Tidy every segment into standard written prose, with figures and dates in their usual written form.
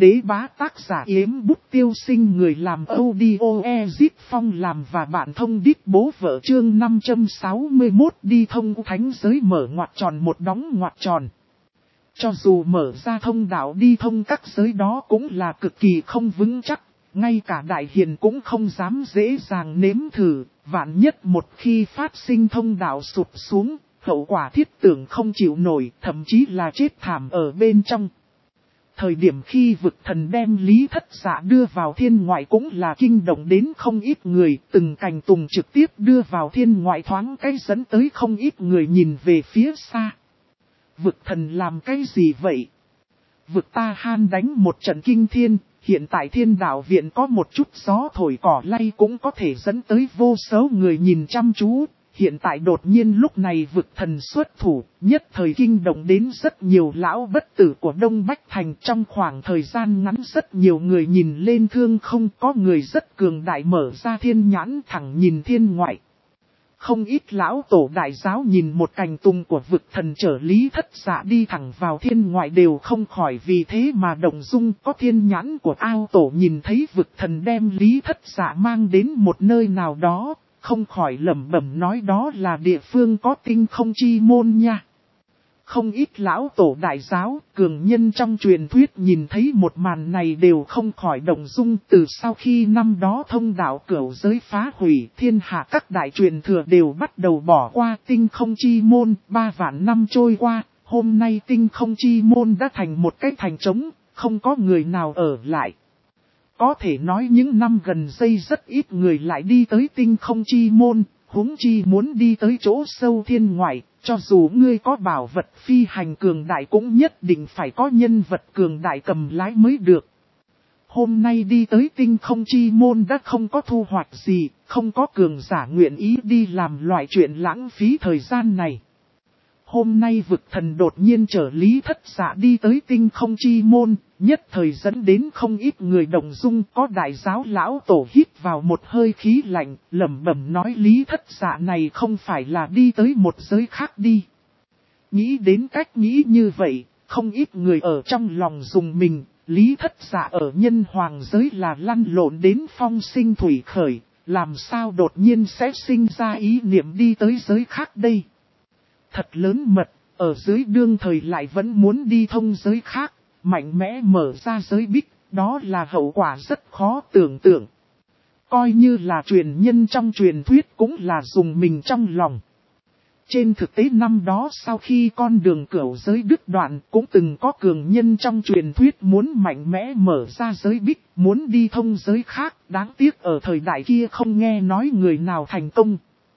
Đế bá tác giả Yếm Bút Tiêu Sinh, người làm audio Ezip Phong làm và bạn thông đít bố vợ chương 561 đi thông thánh giới mở ngoặc tròn một đóng ngoặc tròn. Cho dù mở ra thông đạo đi thông các giới đó cũng là cực kỳ không vững chắc, ngay cả đại hiền cũng không dám dễ dàng nếm thử, vạn nhất một khi phát sinh thông đạo sụp xuống, hậu quả thiết tưởng không chịu nổi, thậm chí là chết thảm ở bên trong. Thời điểm khi vực thần đem Lý Thất Dạ đưa vào thiên ngoại cũng là kinh động đến không ít người, từng cành tùng trực tiếp đưa vào thiên ngoại thoáng cái dẫn tới không ít người nhìn về phía xa. Vực thần làm cái gì vậy? Vực ta han đánh một trận kinh thiên, hiện tại thiên đạo viện có một chút gió thổi cỏ lay cũng có thể dẫn tới vô số người nhìn chăm chú. Hiện tại đột nhiên lúc này vực thần xuất thủ, nhất thời kinh động đến rất nhiều lão bất tử của Đông Bách Thành. Trong khoảng thời gian ngắn rất nhiều người nhìn lên thương không, có người rất cường đại mở ra thiên nhãn thẳng nhìn thiên ngoại. Không ít lão tổ đại giáo nhìn một cành tùng của vực thần trở Lý Thất Dạ đi thẳng vào thiên ngoại đều không khỏi vì thế mà động dung. Có thiên nhãn của ao tổ nhìn thấy vực thần đem Lý Thất Dạ mang đến một nơi nào đó, không khỏi lẩm bẩm nói đó là địa phương có tinh không chi môn nha. Không ít lão tổ đại giáo, cường nhân trong truyền thuyết nhìn thấy một màn này đều không khỏi động dung. Từ sau khi năm đó thông đạo cửu giới phá hủy, thiên hạ các đại truyền thừa đều bắt đầu bỏ qua tinh không chi môn. 3 vạn năm trôi qua, hôm nay tinh không chi môn đã thành một cái thành trống, không có người nào ở lại. Có thể nói những năm gần đây rất ít người lại đi tới tinh không chi môn, huống chi muốn đi tới chỗ sâu thiên ngoại, cho dù ngươi có bảo vật phi hành cường đại cũng nhất định phải có nhân vật cường đại cầm lái mới được. Hôm nay đi tới tinh không chi môn đã không có thu hoạch gì, không có cường giả nguyện ý đi làm loại chuyện lãng phí thời gian này. Hôm nay vực thần đột nhiên chở Lý Thất Dạ đi tới tinh không chi môn, nhất thời dẫn đến không ít người động dung. Có đại giáo lão tổ hít vào một hơi khí lạnh, lẩm bẩm nói Lý Thất Dạ này không phải là đi tới một giới khác đi. Nghĩ đến cách nghĩ như vậy, không ít người ở trong lòng dùng mình. Lý Thất Dạ ở nhân hoàng giới là lăn lộn đến phong sinh thủy khởi, làm sao đột nhiên sẽ sinh ra ý niệm đi tới giới khác đây. Thật lớn mật, ở dưới đương thời lại vẫn muốn đi thông giới khác, mạnh mẽ mở ra giới bích, đó là hậu quả rất khó tưởng tượng. Coi như là truyền nhân trong truyền thuyết cũng là dùng mình trong lòng. Trên thực tế năm đó sau khi con đường cửu giới đứt đoạn cũng từng có cường nhân trong truyền thuyết muốn mạnh mẽ mở ra giới bích, muốn đi thông giới khác, đáng tiếc ở thời đại kia không nghe nói người nào thành công.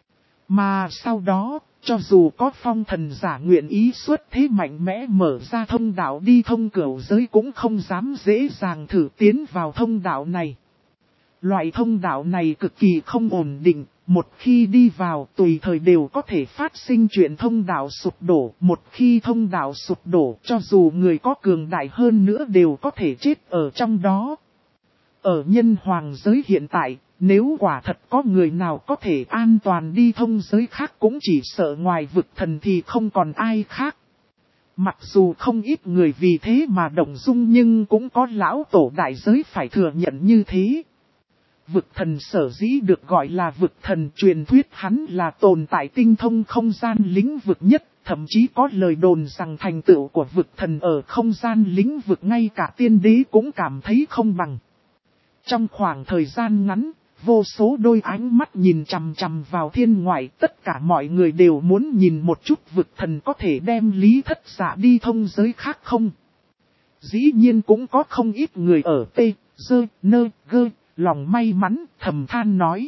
Mà sau đó, cho dù có phong thần giả nguyện ý xuất thế mạnh mẽ mở ra thông đạo đi thông cửu giới cũng không dám dễ dàng thử tiến vào thông đạo này. Loại thông đạo này cực kỳ không ổn định, một khi đi vào tùy thời đều có thể phát sinh chuyện thông đạo sụp đổ. Một khi thông đạo sụp đổ cho dù người có cường đại hơn nữa đều có thể chết ở trong đó. Ở nhân hoàng giới hiện tại, nếu quả thật có người nào có thể an toàn đi thông giới khác cũng chỉ sợ ngoài vực thần thì không còn ai khác. Mặc dù không ít người vì thế mà động dung nhưng cũng có lão tổ đại giới phải thừa nhận như thế. Vực thần sở dĩ được gọi là vực thần, truyền thuyết hắn là tồn tại tinh thông không gian lĩnh vực nhất, thậm chí có lời đồn rằng thành tựu của vực thần ở không gian lĩnh vực ngay cả tiên đế cũng cảm thấy không bằng. Trong khoảng thời gian ngắn, vô số đôi ánh mắt nhìn chằm chằm vào thiên ngoại, tất cả mọi người đều muốn nhìn một chút vực thần có thể đem Lý Thất Dạ đi thông giới khác không. Dĩ nhiên cũng có không ít người ở T, Dơ, Nơ, Gơ, lòng may mắn, thầm than nói.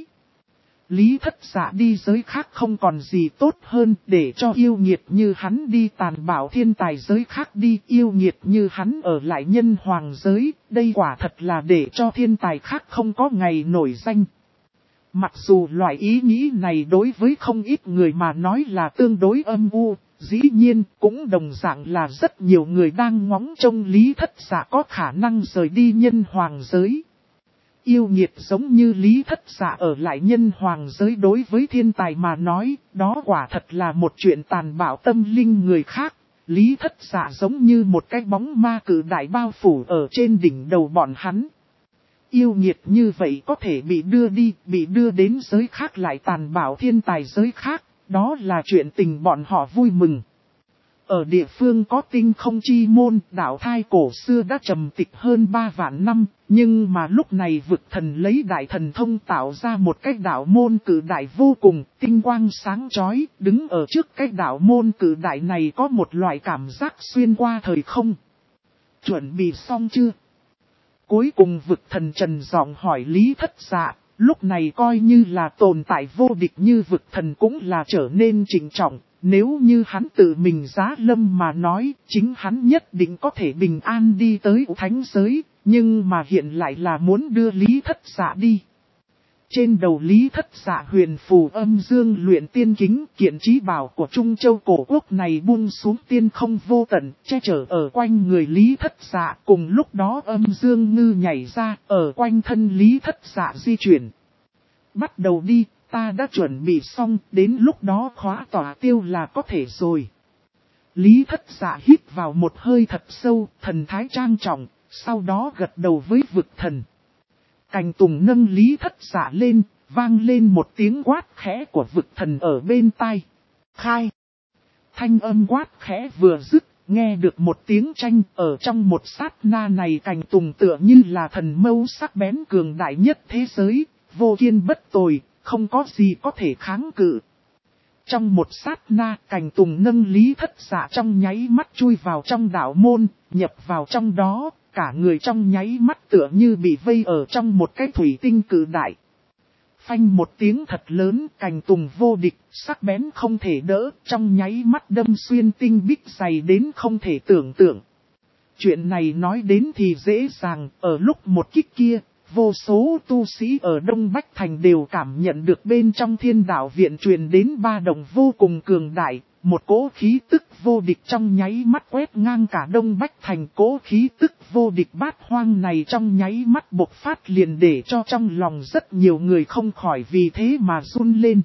Lý Thất Dạ đi giới khác không còn gì tốt hơn, để cho yêu nghiệt như hắn đi tàn bạo thiên tài giới khác đi, yêu nghiệt như hắn ở lại nhân hoàng giới, đây quả thật là để cho thiên tài khác không có ngày nổi danh. Mặc dù loại ý nghĩ này đối với không ít người mà nói là tương đối âm u, dĩ nhiên cũng đồng dạng là rất nhiều người đang ngóng trông Lý Thất Dạ có khả năng rời đi nhân hoàng giới. Yêu nghiệt giống như Lý Thất Dạ ở lại nhân hoàng giới đối với thiên tài mà nói, đó quả thật là một chuyện tàn bạo tâm linh người khác. Lý Thất Dạ giống như một cái bóng ma cự đại bao phủ ở trên đỉnh đầu bọn hắn. Yêu nghiệt như vậy có thể bị đưa đi, bị đưa đến giới khác lại tàn bạo thiên tài giới khác, đó là chuyện tình bọn họ vui mừng. Ở địa phương có tinh không chi môn, đạo thai cổ xưa đã trầm tịch hơn 3 vạn năm, nhưng mà lúc này vực thần lấy đại thần thông tạo ra một cái đạo môn cử đại vô cùng, tinh quang sáng chói, đứng ở trước cái đạo môn cử đại này có một loại cảm giác xuyên qua thời không. Chuẩn bị xong chưa? Cuối cùng vực thần trần giọng hỏi Lý Thất Dạ, lúc này coi như là tồn tại vô địch như vực thần cũng là trở nên trịnh trọng. Nếu như hắn tự mình giá lâm mà nói, chính hắn nhất định có thể bình an đi tới thánh giới, nhưng mà hiện lại là muốn đưa Lý Thất Dạ đi. Trên đầu Lý Thất Dạ huyền phù âm dương luyện tiên kính, kiện trí bảo của Trung Châu cổ quốc này buông xuống tiên không vô tận, che chở ở quanh người Lý Thất Dạ. Cùng lúc đó âm dương ngư nhảy ra, ở quanh thân Lý Thất Dạ di chuyển. Bắt đầu đi. Ta đã chuẩn bị xong, đến lúc đó khóa tỏa tiêu là có thể rồi. Lý Thất Dạ hít vào một hơi thật sâu, thần thái trang trọng, sau đó gật đầu với vực thần. Cành tùng nâng Lý Thất Dạ lên, vang lên một tiếng quát khẽ của vực thần ở bên tai. Khai! Thanh âm quát khẽ vừa dứt, nghe được một tiếng tranh ở trong một sát na này cành tùng tựa như là thần mâu sắc bén cường đại nhất thế giới, vô kiên bất tồi. Không có gì có thể kháng cự. Trong một sát na, cành tùng nâng Lý Thất Dạ trong nháy mắt chui vào trong đạo môn, nhập vào trong đó, cả người trong nháy mắt tựa như bị vây ở trong một cái thủy tinh cự đại. Phanh một tiếng thật lớn, cành tùng vô địch, sắc bén không thể đỡ, trong nháy mắt đâm xuyên tinh bích dày đến không thể tưởng tượng. Chuyện này nói đến thì dễ dàng, ở lúc một kích kia. Vô số tu sĩ ở Đông Bách Thành đều cảm nhận được bên trong thiên đạo viện truyền đến ba đồng vô cùng cường đại, một cỗ khí tức vô địch trong nháy mắt quét ngang cả Đông Bách Thành. Cỗ khí tức vô địch bát hoang này trong nháy mắt bộc phát liền để cho trong lòng rất nhiều người không khỏi vì thế mà run lên.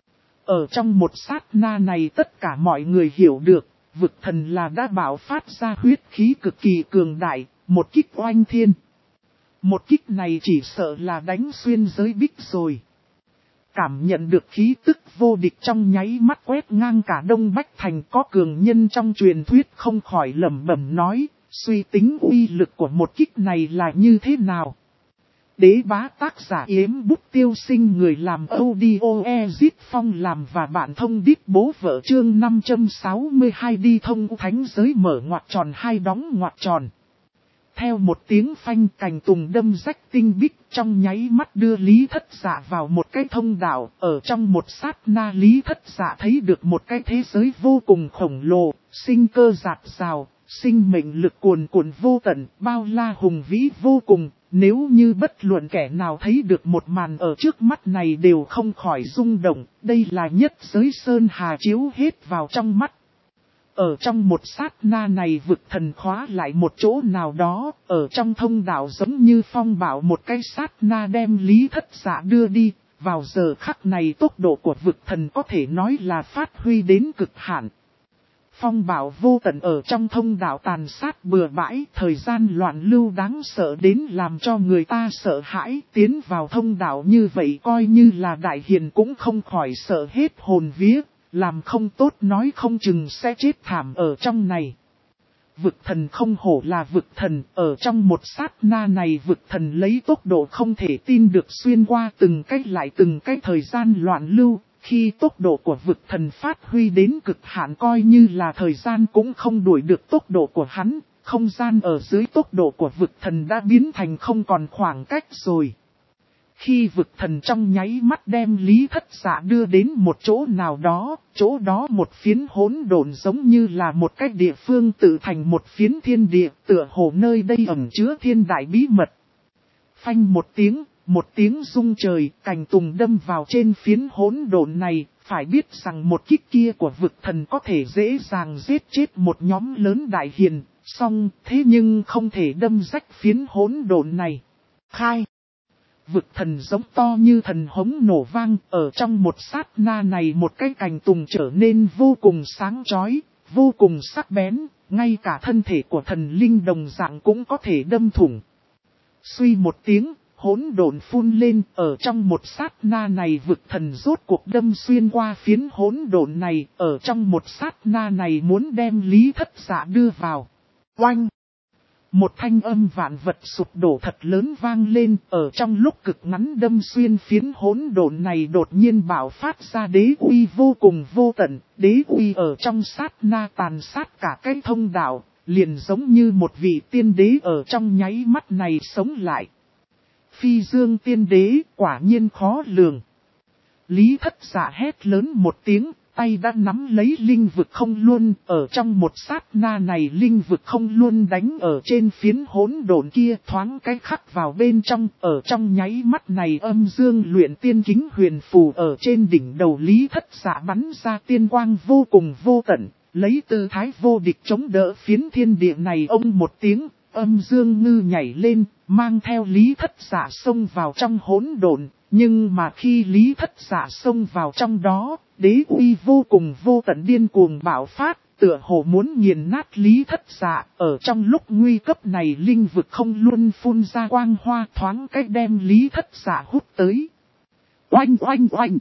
Ở trong một sát na này tất cả mọi người hiểu được, vực thần là đã bạo phát ra huyết khí cực kỳ cường đại, một kích oanh thiên. Một kích này chỉ sợ là đánh xuyên giới bích rồi. Cảm nhận được khí tức vô địch trong nháy mắt quét ngang cả Đông Bách Thành, có cường nhân trong truyền thuyết không khỏi lẩm bẩm nói, suy tính uy lực của một kích này là như thế nào. Đế bá tác giả Yếm Bút Tiêu Sinh, người làm audio Ezit Phong làm và bạn thông đít bố vợ chương 562 đi thông thánh giới mở ngoặc tròn hai đóng ngoặc tròn. Theo một tiếng phanh, cành tùng đâm rách tinh bích trong nháy mắt đưa Lý Thất Dạ vào một cái thông đạo. Ở trong một sát na Lý Thất Dạ thấy được một cái thế giới vô cùng khổng lồ, sinh cơ dạt dào, sinh mệnh lực cuồn cuộn vô tận, bao la hùng vĩ vô cùng. Nếu như bất luận kẻ nào thấy được một màn ở trước mắt này đều không khỏi rung động, đây là nhất giới sơn hà chiếu hết vào trong mắt. Ở trong một sát na này vực thần khóa lại một chỗ nào đó, ở trong thông đạo giống như phong bạo một cái sát na đem Lý Thất Dạ đưa đi. Vào giờ khắc này tốc độ của vực thần có thể nói là phát huy đến cực hạn. Phong bạo vô tận ở trong thông đạo tàn sát bừa bãi, thời gian loạn lưu đáng sợ đến làm cho người ta sợ hãi. Tiến vào thông đạo như vậy coi như là đại hiền cũng không khỏi sợ hết hồn vía. Làm không tốt nói không chừng sẽ chết thảm ở trong này. Vực thần không hổ là vực thần, ở trong một sát na này vực thần lấy tốc độ không thể tin được xuyên qua từng cái thời gian loạn lưu. Khi tốc độ của vực thần phát huy đến cực hạn coi như là thời gian cũng không đuổi được tốc độ của hắn. Không gian ở dưới tốc độ của vực thần đã biến thành không còn khoảng cách rồi. Khi vực thần trong nháy mắt đem Lý Thất Dạ đưa đến một chỗ nào đó, chỗ đó một phiến hỗn độn giống như là một cái địa phương tự thành một phiến thiên địa, tựa hồ nơi đây ẩn chứa thiên đại bí mật. Phanh một tiếng rung trời, cành tùng đâm vào trên phiến hỗn độn này, phải biết rằng một kích kia của vực thần có thể dễ dàng giết chết một nhóm lớn đại hiền, song thế nhưng không thể đâm rách phiến hỗn độn này. Khai! Vực thần giống to như thần hống nổ vang, ở trong một sát na này một cái cành tùng trở nên vô cùng sáng chói, vô cùng sắc bén, ngay cả thân thể của thần linh đồng dạng cũng có thể đâm thủng. Suy một tiếng, hỗn độn phun lên, ở trong một sát na này vực thần rốt cuộc đâm xuyên qua phiến hỗn độn này, ở trong một sát na này muốn đem Lý Thất Dạ đưa vào. Oanh! Một thanh âm vạn vật sụp đổ thật lớn vang lên, ở trong lúc cực ngắn đâm xuyên phiến hỗn độn này đột nhiên bạo phát ra đế uy vô cùng vô tận, đế uy ở trong sát na tàn sát cả cái thông đạo, liền giống như một vị tiên đế ở trong nháy mắt này sống lại. Phi dương tiên đế quả nhiên khó lường. Lý Thất Dạ hét lớn một tiếng, tay đã nắm lấy linh vực không luân, ở trong một sát na này linh vực không luân đánh ở trên phiến hỗn độn kia thoáng cái khắc vào bên trong, ở trong nháy mắt này âm dương luyện tiên kính huyền phù ở trên đỉnh đầu Lý Thất Dạ bắn ra tiên quang vô cùng vô tận, lấy tư thái vô địch chống đỡ phiến thiên địa này. Ông một tiếng, âm dương ngư nhảy lên, mang theo Lý Thất Dạ xông vào trong hỗn độn. Nhưng mà khi Lý Thất Dạ xông vào trong đó, đế uy vô cùng vô tận điên cuồng bạo phát, tựa hồ muốn nghiền nát Lý Thất Dạ. Ở trong lúc nguy cấp này linh vực không luôn phun ra quang hoa thoáng cách đem Lý Thất Dạ hút tới. Oanh oanh oanh!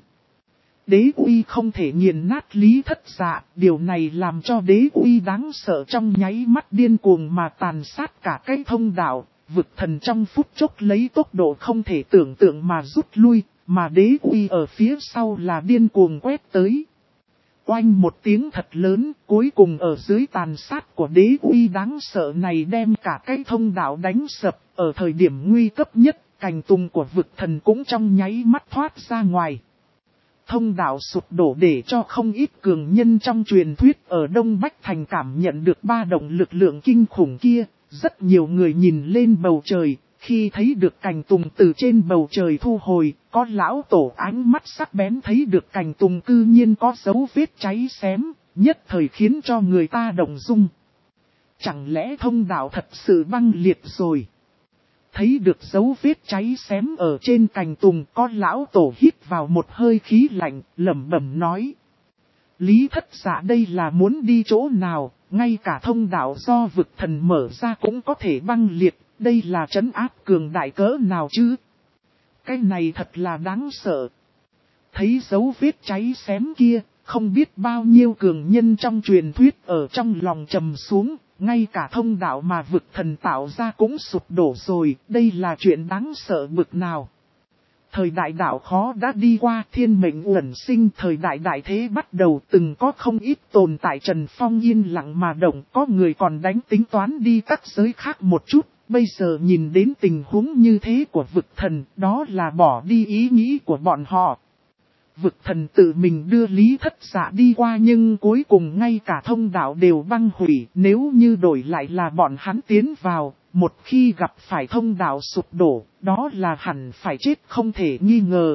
Đế uy không thể nghiền nát Lý Thất Dạ, điều này làm cho đế uy đáng sợ trong nháy mắt điên cuồng mà tàn sát cả cái thông đạo. Vực thần trong phút chốc lấy tốc độ không thể tưởng tượng mà rút lui, mà đế uy ở phía sau là điên cuồng quét tới. Oanh một tiếng thật lớn, cuối cùng ở dưới tàn sát của đế uy đáng sợ này đem cả cái thông đạo đánh sập, ở thời điểm nguy cấp nhất, cành tùng của vực thần cũng trong nháy mắt thoát ra ngoài. Thông đạo sụp đổ để cho không ít cường nhân trong truyền thuyết ở Đông Bách Thành cảm nhận được ba động lực lượng kinh khủng kia. Rất nhiều người nhìn lên bầu trời, khi thấy được cành tùng từ trên bầu trời thu hồi, có lão tổ ánh mắt sắc bén thấy được cành tùng cư nhiên có dấu vết cháy xém, nhất thời khiến cho người ta động dung. Chẳng lẽ thông đạo thật sự băng liệt rồi? Thấy được dấu vết cháy xém ở trên cành tùng, có lão tổ hít vào một hơi khí lạnh, lẩm bẩm nói. Lý Thất Dạ đây là muốn đi chỗ nào, ngay cả thông đạo do vực thần mở ra cũng có thể băng liệt, đây là trấn áp cường đại cỡ nào chứ? Cái này thật là đáng sợ. Thấy dấu vết cháy xém kia, không biết bao nhiêu cường nhân trong truyền thuyết ở trong lòng trầm xuống, ngay cả thông đạo mà vực thần tạo ra cũng sụp đổ rồi, đây là chuyện đáng sợ bực nào. Thời đại đạo khó đã đi qua, thiên mệnh uẩn sinh, thời đại đại thế bắt đầu, từng có không ít tồn tại Trần Phong yên lặng mà động, có người còn đánh tính toán đi các giới khác một chút, bây giờ nhìn đến tình huống như thế của vực thần, đó là bỏ đi ý nghĩ của bọn họ. Vực thần tự mình đưa Lý Thất Dạ đi qua nhưng cuối cùng ngay cả thông đạo đều băng hủy, nếu như đổi lại là bọn hắn tiến vào. Một khi gặp phải thông đạo sụp đổ, đó là hẳn phải chết không thể nghi ngờ.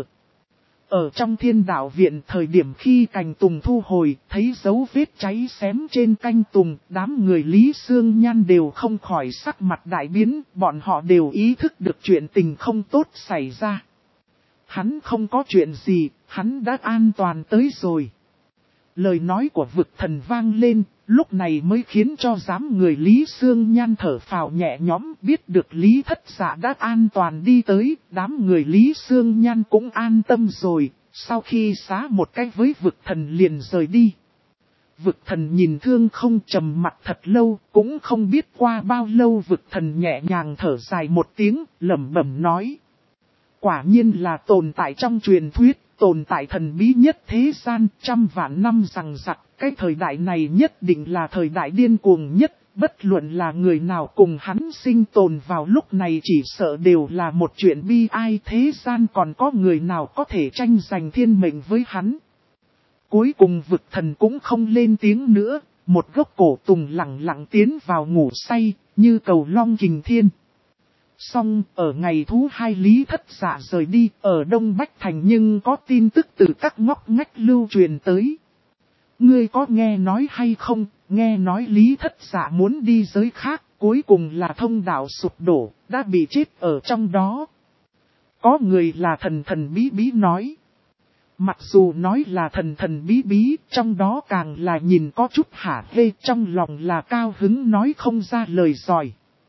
Ở trong thiên đạo viện thời điểm khi cành tùng thu hồi, thấy dấu vết cháy xém trên canh tùng, đám người Lý Sương Nhan đều không khỏi sắc mặt đại biến, bọn họ đều ý thức được chuyện tình không tốt xảy ra. Hắn không có chuyện gì, hắn đã an toàn tới rồi. Lời nói của vực thần vang lên, lúc này mới khiến cho đám người Lý Sương Nhan thở phào nhẹ nhõm, biết được Lý Thất Dạ đã an toàn đi tới, đám người Lý Sương Nhan cũng an tâm rồi, sau khi xá một cách với vực thần liền rời đi. Vực thần nhìn thương không trầm mặt thật lâu, cũng không biết qua bao lâu vực thần nhẹ nhàng thở dài một tiếng, lẩm bẩm nói. Quả nhiên là tồn tại trong truyền thuyết. Tồn tại thần bí nhất thế gian, trăm vạn năm rằng rặc, cái thời đại này nhất định là thời đại điên cuồng nhất, bất luận là người nào cùng hắn sinh tồn vào lúc này chỉ sợ đều là một chuyện bi ai, thế gian còn có người nào có thể tranh giành thiên mệnh với hắn. Cuối cùng vực thần cũng không lên tiếng nữa, một gốc cổ tùng lặng lặng tiến vào ngủ say, như cầu long kình thiên. Xong, ở ngày thứ hai Lý Thất Dạ rời đi, ở Đông Bách Thành nhưng có tin tức từ các ngóc ngách lưu truyền tới. Ngươi có nghe nói hay không, nghe nói Lý Thất Dạ muốn đi giới khác, cuối cùng là thông đạo sụp đổ, đã bị chết ở trong đó. Có người là thần thần bí bí nói. Mặc dù nói là thần thần bí bí, trong đó càng là nhìn có chút hả hê, trong lòng là cao hứng nói không ra lời giỏi.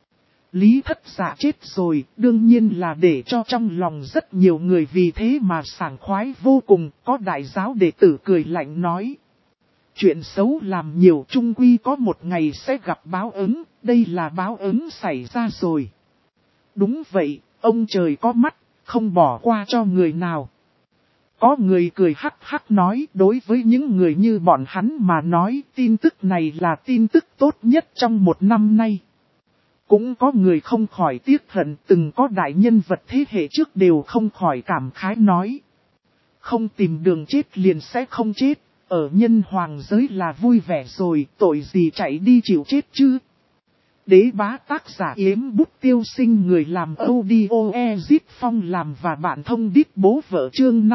Lý Thất Dạ chết rồi, đương nhiên là để cho trong lòng rất nhiều người vì thế mà sảng khoái vô cùng, có đại giáo đệ tử cười lạnh nói. Chuyện xấu làm nhiều chung quy có một ngày sẽ gặp báo ứng, đây là báo ứng xảy ra rồi. Đúng vậy, ông trời có mắt, không bỏ qua cho người nào. Có người cười hắc hắc nói đối với những người như bọn hắn mà nói tin tức này là tin tức tốt nhất trong một năm nay. Cũng có người không khỏi tiếc hận từng có đại nhân vật thế hệ trước đều không khỏi cảm khái nói. Không tìm đường chết liền sẽ không chết, ở nhân hoàng giới là vui vẻ rồi, tội gì chạy đi chịu chết chứ. Đế bá tác giả Yếm Bút Tiêu Sinh, người làm audio Ezit Phong làm và bạn thông đít bố vợ chương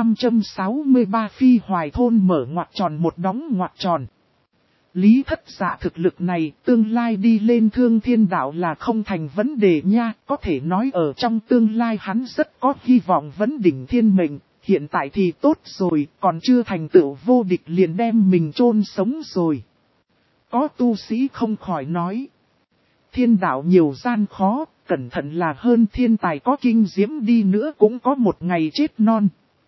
563 Phi Hoài Thôn mở ngoặc tròn một đóng ngoặc tròn. Lý Thất Dạ thực lực này tương lai đi lên Thương Thiên Đạo là không thành vấn đề nha, có thể nói ở trong tương lai hắn rất có hy vọng vấn đỉnh thiên mệnh, hiện tại thì tốt rồi, còn chưa thành tựu vô địch liền đem mình chôn sống rồi. Có tu sĩ không khỏi nói. Thiên đạo nhiều gian khó, cẩn thận là hơn thiên tài có kinh diễm đi nữa cũng có một ngày chết non.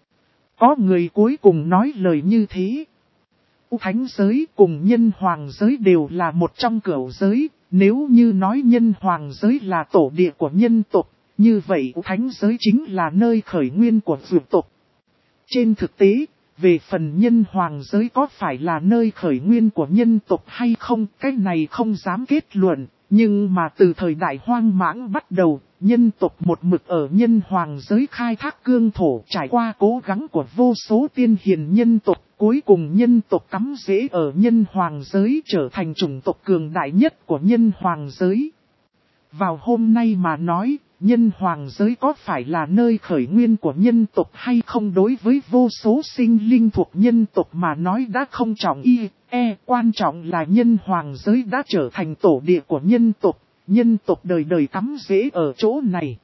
Có người cuối cùng nói lời như thế. Thánh giới cùng nhân hoàng giới đều là một trong cửu giới, nếu như nói nhân hoàng giới là tổ địa của nhân tộc, như vậy thánh giới chính là nơi khởi nguyên của vượt tộc. Trên thực tế, về phần nhân hoàng giới có phải là nơi khởi nguyên của nhân tộc hay không, cái này không dám kết luận. Nhưng mà từ thời đại hoang mãng bắt đầu, nhân tộc một mực ở nhân hoàng giới khai thác cương thổ trải qua cố gắng của vô số tiên hiền nhân tộc. Cuối cùng nhân tộc cắm rễ ở nhân hoàng giới trở thành chủng tộc cường đại nhất của nhân hoàng giới. Vào hôm nay mà nói, nhân hoàng giới có phải là nơi khởi nguyên của nhân tộc hay không đối với vô số sinh linh thuộc nhân tộc mà nói đã không trọng quan trọng là nhân hoàng giới đã trở thành tổ địa của nhân tộc đời đời cắm rễ ở chỗ này.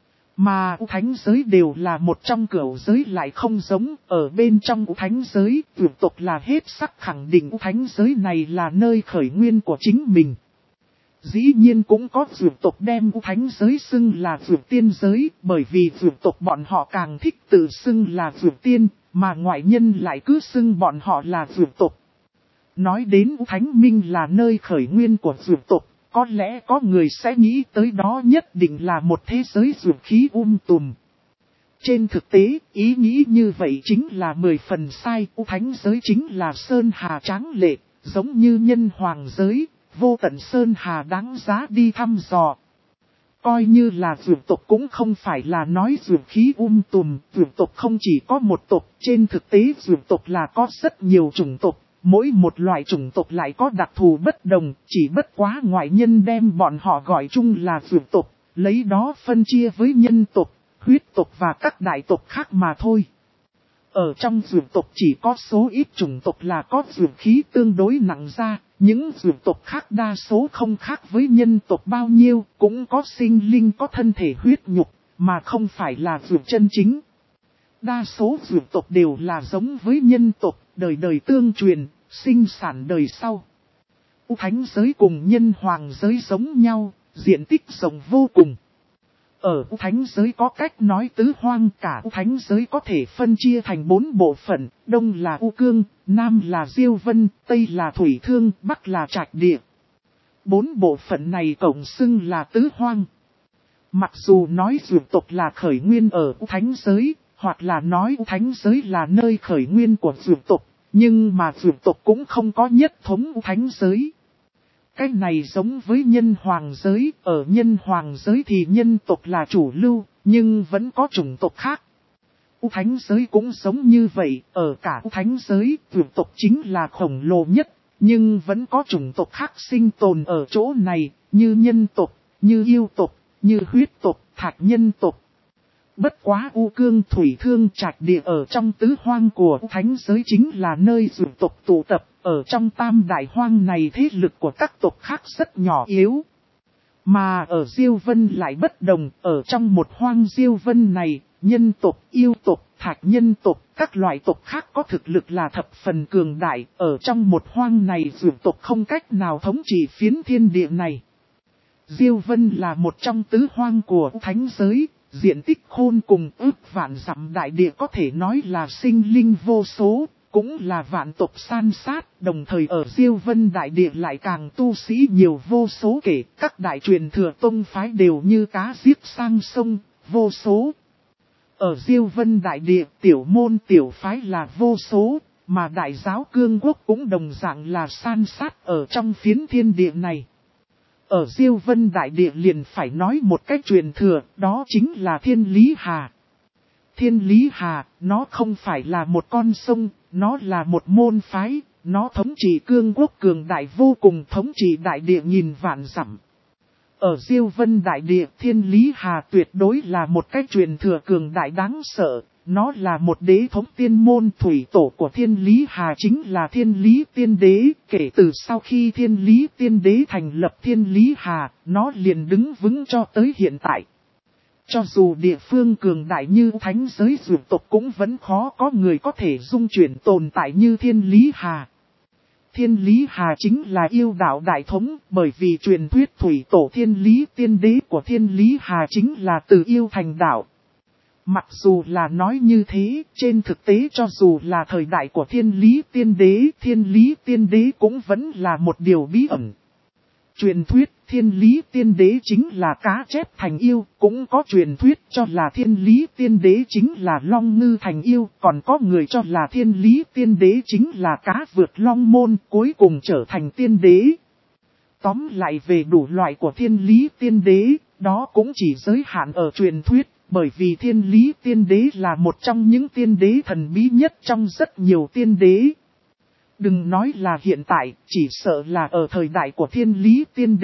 Mà thánh giới đều là một trong cửu giới lại không giống, ở bên trong thánh giới, vượt tộc là hết sắc khẳng định thánh giới này là nơi khởi nguyên của chính mình. Dĩ nhiên cũng có vượt tộc đem thánh giới xưng là vượt tiên giới, bởi vì vượt tộc bọn họ càng thích tự xưng là vượt tiên, mà ngoại nhân lại cứ xưng bọn họ là vượt tộc. Nói đến thánh minh là nơi khởi nguyên của vượt tộc, có lẽ có người sẽ nghĩ tới đó nhất định là một thế giới vượt khí tùm. Trên thực tế, ý nghĩ như vậy chính là 10 phần sai, thánh giới chính là sơn hà tráng lệ, giống như nhân hoàng giới. Vô tận sơn hà đáng giá đi thăm dò. Coi như là vượt tộc cũng không phải là nói vượt khí tùm, vượt tộc không chỉ có một tộc, trên thực tế vượt tộc là có rất nhiều chủng tộc, mỗi một loại chủng tộc lại có đặc thù bất đồng, chỉ bất quá ngoại nhân đem bọn họ gọi chung là vượt tộc, lấy đó phân chia với nhân tộc, huyết tộc và các đại tộc khác mà thôi. Ở trong vượt tộc chỉ có số ít chủng tộc là có vượt khí tương đối nặng ra. Những vượt tộc khác đa số không khác với nhân tộc bao nhiêu, cũng có sinh linh có thân thể huyết nhục, mà không phải là vượt chân chính. Đa số vượt tộc đều là giống với nhân tộc, đời đời tương truyền, sinh sản đời sau. Thánh giới cùng nhân hoàng giới giống nhau, diện tích rộng vô cùng. Ở thánh giới có cách nói tứ hoang, cả thánh giới có thể phân chia thành 4 bộ phận, đông là U Cương, nam là Diêu Vân, tây là Thủy Thương, bắc là Trạch Địa. 4 bộ phận này cộng xưng là tứ hoang. Mặc dù nói vượt tộc là khởi nguyên ở thánh giới, hoặc là nói thánh giới là nơi khởi nguyên của vượt tộc, nhưng mà vượt tộc cũng không có nhất thống thánh giới. Cái này giống với nhân hoàng giới, ở nhân hoàng giới thì nhân tộc là chủ lưu, nhưng vẫn có chủng tộc khác. Thánh giới cũng giống như vậy, ở cả thánh giới, vượt tộc chính là khổng lồ nhất, nhưng vẫn có chủng tộc khác sinh tồn ở chỗ này, như nhân tộc, như yêu tộc, như huyết tộc, thạch nhân tộc. Bất quá U Cương Thủy Thương Trạch Địa ở trong tứ hoang của thánh giới chính là nơi vượt tộc tụ tập. Ở trong tam đại hoang này thế lực của các tộc khác rất nhỏ yếu. Mà ở Diêu Vân lại bất đồng, ở trong một hoang Diêu Vân này, nhân tộc, yêu tộc, thạch nhân tộc, các loại tộc khác có thực lực là thập phần cường đại, ở trong một hoang này dược tộc không cách nào thống trị phiến thiên địa này. Diêu Vân là một trong tứ hoang của thánh giới, diện tích khôn cùng ước vạn dặm đại địa có thể nói là sinh linh vô số, cũng là vạn tộc san sát, đồng thời ở Diêu Vân đại địa lại càng tu sĩ nhiều vô số kể, các đại truyền thừa tông phái đều như cá giết sang sông, vô số. Ở Diêu Vân đại địa, tiểu môn tiểu phái là vô số, mà đại giáo cương quốc cũng đồng dạng là san sát ở trong phiến thiên địa này. Ở Diêu Vân đại địa liền phải nói một cách truyền thừa, đó chính là Thiên Lý Hà. Thiên Lý Hà, nó không phải là một con sông, nó là một môn phái, nó thống trị cương quốc cường đại vô cùng, thống trị đại địa nghìn vạn dặm. Ở Diêu Vân đại địa, Thiên Lý Hà tuyệt đối là một cách truyền thừa cường đại đáng sợ, nó là một đế thống tiên môn, thủy tổ của Thiên Lý Hà chính là Thiên Lý Tiên Đế, kể từ sau khi Thiên Lý Tiên Đế thành lập Thiên Lý Hà, nó liền đứng vững cho tới hiện tại. Cho dù địa phương cường đại như thánh giới dược tộc cũng vẫn khó có người có thể dung chuyển tồn tại như Thiên Lý Hà. Thiên Lý Hà chính là yêu đạo đại thống, bởi vì truyền thuyết thủy tổ Thiên Lý Tiên Đế của Thiên Lý Hà chính là từ yêu thành đạo. Mặc dù là nói như thế, trên thực tế cho dù là thời đại của Thiên Lý Tiên Đế cũng vẫn là một điều bí ẩn. Truyền thuyết Thiên Lý Tiên Đế chính là cá chép thành yêu, cũng có truyền thuyết cho là Thiên Lý Tiên Đế chính là long ngư thành yêu, còn có người cho là Thiên Lý Tiên Đế chính là cá vượt long môn, cuối cùng trở thành tiên đế. Tóm lại về đủ loại của Thiên Lý Tiên Đế, đó cũng chỉ giới hạn ở truyền thuyết, bởi vì Thiên Lý Tiên Đế là một trong những tiên đế thần bí nhất trong rất nhiều tiên đế. Đừng nói là hiện tại, chỉ sợ là ở thời đại của Thiên Lý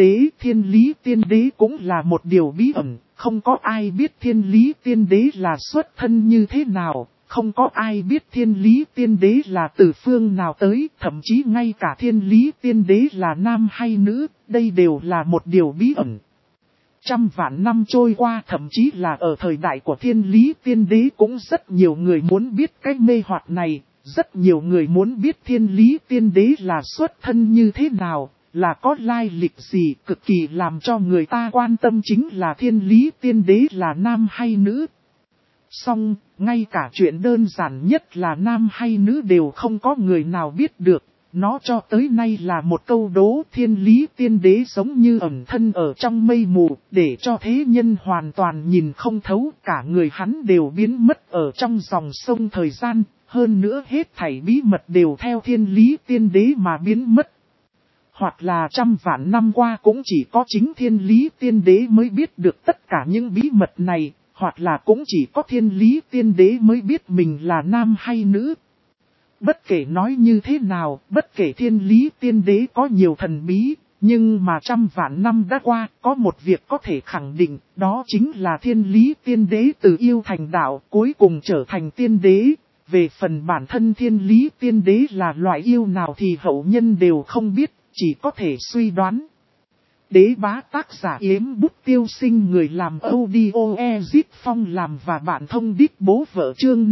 Tiên Đế cũng là một điều bí ẩn, không có ai biết Thiên Lý Tiên Đế là xuất thân như thế nào, không có ai biết Thiên Lý Tiên Đế là từ phương nào tới, thậm chí ngay cả Thiên Lý Tiên Đế là nam hay nữ, đây đều là một điều bí ẩn. Trăm vạn năm trôi qua, thậm chí là ở thời đại của Thiên Lý Tiên Đế cũng rất nhiều người muốn biết cái mê hoặc này. Rất nhiều người muốn biết Thiên Lý Tiên Đế là xuất thân như thế nào, là có lai lịch gì, cực kỳ làm cho người ta quan tâm chính là Thiên Lý Tiên Đế là nam hay nữ. Song, ngay cả chuyện đơn giản nhất là nam hay nữ đều không có người nào biết được, nó cho tới nay là một câu đố. Thiên Lý Tiên Đế giống như ẩn thân ở trong mây mù, để cho thế nhân hoàn toàn nhìn không thấu, cả người hắn đều biến mất ở trong dòng sông thời gian. Hơn nữa hết thảy bí mật đều theo Thiên Lý Tiên Đế mà biến mất. Hoặc là trăm vạn năm qua cũng chỉ có chính Thiên Lý Tiên Đế mới biết được tất cả những bí mật này, hoặc là cũng chỉ có Thiên Lý Tiên Đế mới biết mình là nam hay nữ. Bất kể nói như thế nào, bất kể Thiên Lý Tiên Đế có nhiều thần bí, nhưng mà trăm vạn năm đã qua, có một việc có thể khẳng định, đó chính là Thiên Lý Tiên Đế từ yêu thành đạo cuối cùng trở thành tiên đế. Về phần bản thân Thiên Lý Tiên Đế là loại yêu nào thì hậu nhân đều không biết, chỉ có thể suy đoán. Đế bá tác giả Yếm Bút Tiêu Sinh, người làm audio Ezit Phong làm và bạn thông đít bố vợ chương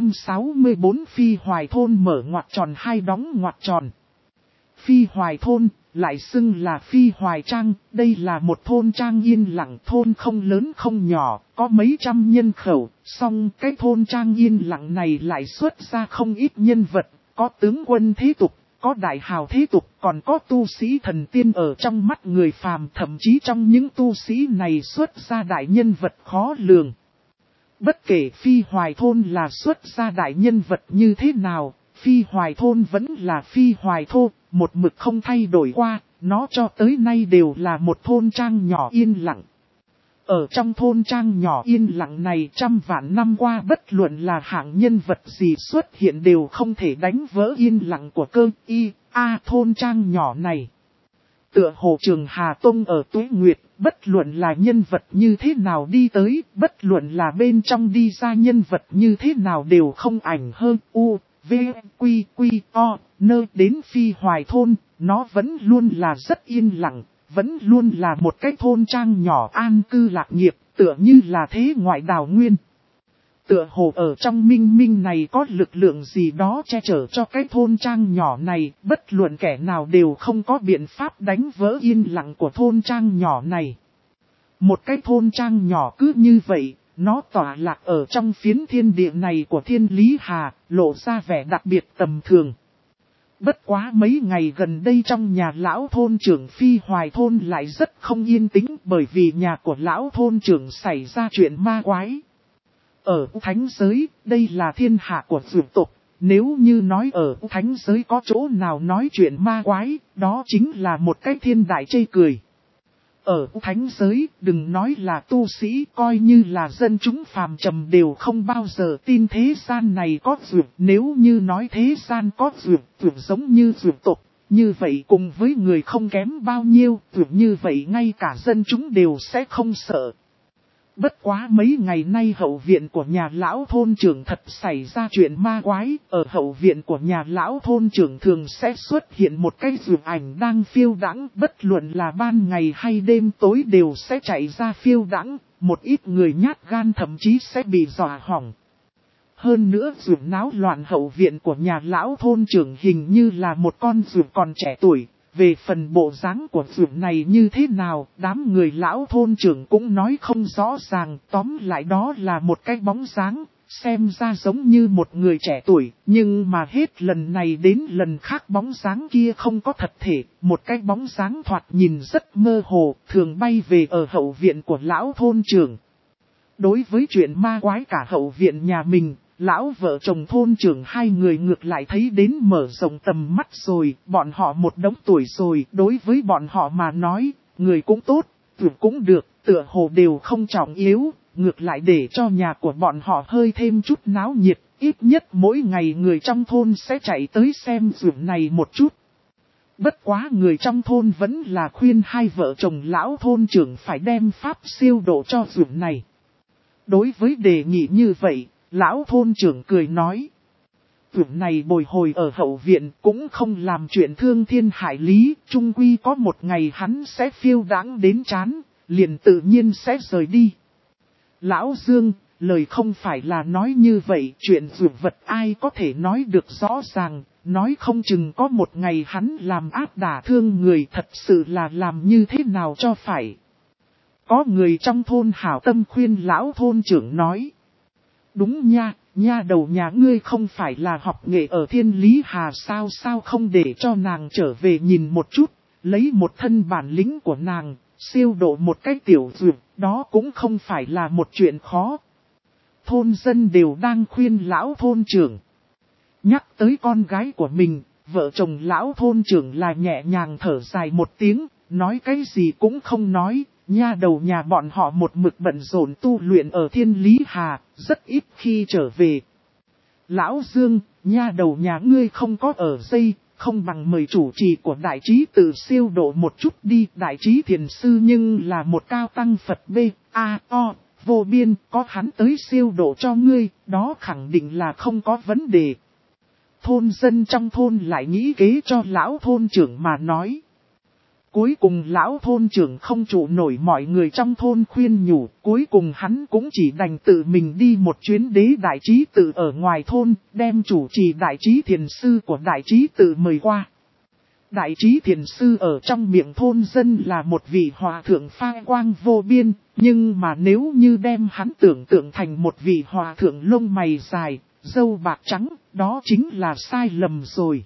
564 Phi Hoài Thôn mở ngoặc tròn hai đóng ngoặc tròn. Phi Hoài Thôn, lại xưng là Phi Hoài Trang, đây là một thôn trang yên lặng, thôn không lớn không nhỏ, có mấy trăm nhân khẩu, song cái thôn trang yên lặng này lại xuất ra không ít nhân vật, có tướng quân thế tục, có đại hào thế tục, còn có tu sĩ thần tiên ở trong mắt người phàm, thậm chí trong những tu sĩ này xuất ra đại nhân vật khó lường. Bất kể Phi Hoài Thôn là xuất ra đại nhân vật như thế nào, Phi Hoài Thôn vẫn là Phi Hoài Thôn, một mực không thay đổi qua, nó cho tới nay đều là một thôn trang nhỏ yên lặng. Ở trong thôn trang nhỏ yên lặng này trăm vạn năm qua bất luận là hạng nhân vật gì xuất hiện đều không thể đánh vỡ yên lặng của cơ thôn trang nhỏ này. Tựa hồ Trường Hà Tông ở Tuế Nguyệt, bất luận là nhân vật như thế nào đi tới, bất luận là bên trong đi ra nhân vật như thế nào đều không ảnh hơn nơi đến Phi Hoài Thôn, nó vẫn luôn là rất yên lặng, vẫn luôn là một cái thôn trang nhỏ an cư lạc nghiệp, tựa như là thế ngoại đào nguyên. Tựa hồ ở trong minh minh này có lực lượng gì đó che chở cho cái thôn trang nhỏ này, bất luận kẻ nào đều không có biện pháp đánh vỡ yên lặng của thôn trang nhỏ này. Một cái thôn trang nhỏ cứ như vậy, nó tỏa lạc ở trong phiến thiên địa này của Thiên Lý Hà, lộ ra vẻ đặc biệt tầm thường. Bất quá mấy ngày gần đây trong nhà lão thôn trưởng Phi Hoài thôn lại rất không yên tĩnh, bởi vì nhà của lão thôn trưởng xảy ra chuyện ma quái. Ở thánh giới, đây là thiên hạ của dược tộc, nếu như nói ở thánh giới có chỗ nào nói chuyện ma quái, đó chính là một cái thiên đại chê cười. Ở thánh giới, đừng nói là tu sĩ, coi như là dân chúng phàm trần đều không bao giờ tin thế gian này có dược. Nếu như nói thế gian có dược, dược giống như dược tộc, như vậy cùng với người không kém bao nhiêu, dược như vậy ngay cả dân chúng đều sẽ không sợ. Bất quá mấy ngày nay hậu viện của nhà lão thôn trưởng thật xảy ra chuyện ma quái. Ở hậu viện của nhà lão thôn trưởng thường sẽ xuất hiện một cái dược ảnh đang phiêu đãng, bất luận là ban ngày hay đêm tối đều sẽ chạy ra phiêu đãng. Một ít người nhát gan thậm chí sẽ bị dọa hỏng. Hơn nữa dược náo loạn hậu viện của nhà lão thôn trưởng hình như là một con dược còn trẻ tuổi. Về phần bộ dáng của dược này như thế nào, đám người lão thôn trưởng cũng nói không rõ ràng, tóm lại đó là một cái bóng dáng, xem ra giống như một người trẻ tuổi, nhưng mà hết lần này đến lần khác bóng dáng kia không có thật thể, một cái bóng dáng thoạt nhìn rất mơ hồ, thường bay về ở hậu viện của lão thôn trưởng. Đối với chuyện ma quái cả hậu viện nhà mình, lão vợ chồng thôn trưởng hai người ngược lại thấy đến mở rộng tầm mắt rồi, bọn họ một đống tuổi rồi, đối với bọn họ mà nói, người cũng tốt, tuổi cũng được, tựa hồ đều không trọng yếu, ngược lại để cho nhà của bọn họ hơi thêm chút náo nhiệt, ít nhất mỗi ngày người trong thôn sẽ chạy tới xem dường này một chút. Bất quá người trong thôn vẫn là khuyên hai vợ chồng lão thôn trưởng phải đem pháp siêu độ cho dường này. Đối với đề nghị như vậy, lão thôn trưởng cười nói. Dường này bồi hồi ở hậu viện cũng không làm chuyện thương thiên hại lý, chung quy có một ngày hắn sẽ phiêu đãng đến chán, liền tự nhiên sẽ rời đi. Lão Dương, lời không phải là nói như vậy, chuyện dược vật ai có thể nói được rõ ràng, nói không chừng có một ngày hắn làm ác đả thương người, thật sự là làm như thế nào cho phải. Có người trong thôn hảo tâm khuyên lão thôn trưởng nói. Đúng nha, nha đầu nhà ngươi không phải là học nghệ ở Thiên Lý Hà sao không để cho nàng trở về nhìn một chút, lấy một thân bản lĩnh của nàng, siêu độ một cái tiểu dược, đó cũng không phải là một chuyện khó. Thôn dân đều đang khuyên lão thôn trưởng. Nhắc tới con gái của mình, vợ chồng lão thôn trưởng là nhẹ nhàng thở dài một tiếng, nói cái gì cũng không nói. Nha đầu nhà bọn họ một mực bận rộn tu luyện ở Thiên Lý Hà, rất ít khi trở về. Lão Dương, nha đầu nhà ngươi không có ở dây, không bằng mời chủ trì của đại trí tự siêu độ một chút đi. Đại trí thiền sư nhưng là một cao tăng Phật B.A.O. vô biên, có hắn tới siêu độ cho ngươi, đó khẳng định là không có vấn đề. Thôn dân trong thôn lại nghĩ kế cho lão thôn trưởng mà nói. Cuối cùng lão thôn trưởng không trụ nổi mọi người trong thôn khuyên nhủ, cuối cùng hắn cũng chỉ đành tự mình đi một chuyến đế đại trí tự ở ngoài thôn, đem chủ trì đại trí thiền sư của đại trí tự mời qua. Đại trí thiền sư ở trong miệng thôn dân là một vị hòa thượng pha quang vô biên, nhưng mà nếu như đem hắn tưởng tượng thành một vị hòa thượng lông mày dài, râu bạc trắng, đó chính là sai lầm rồi.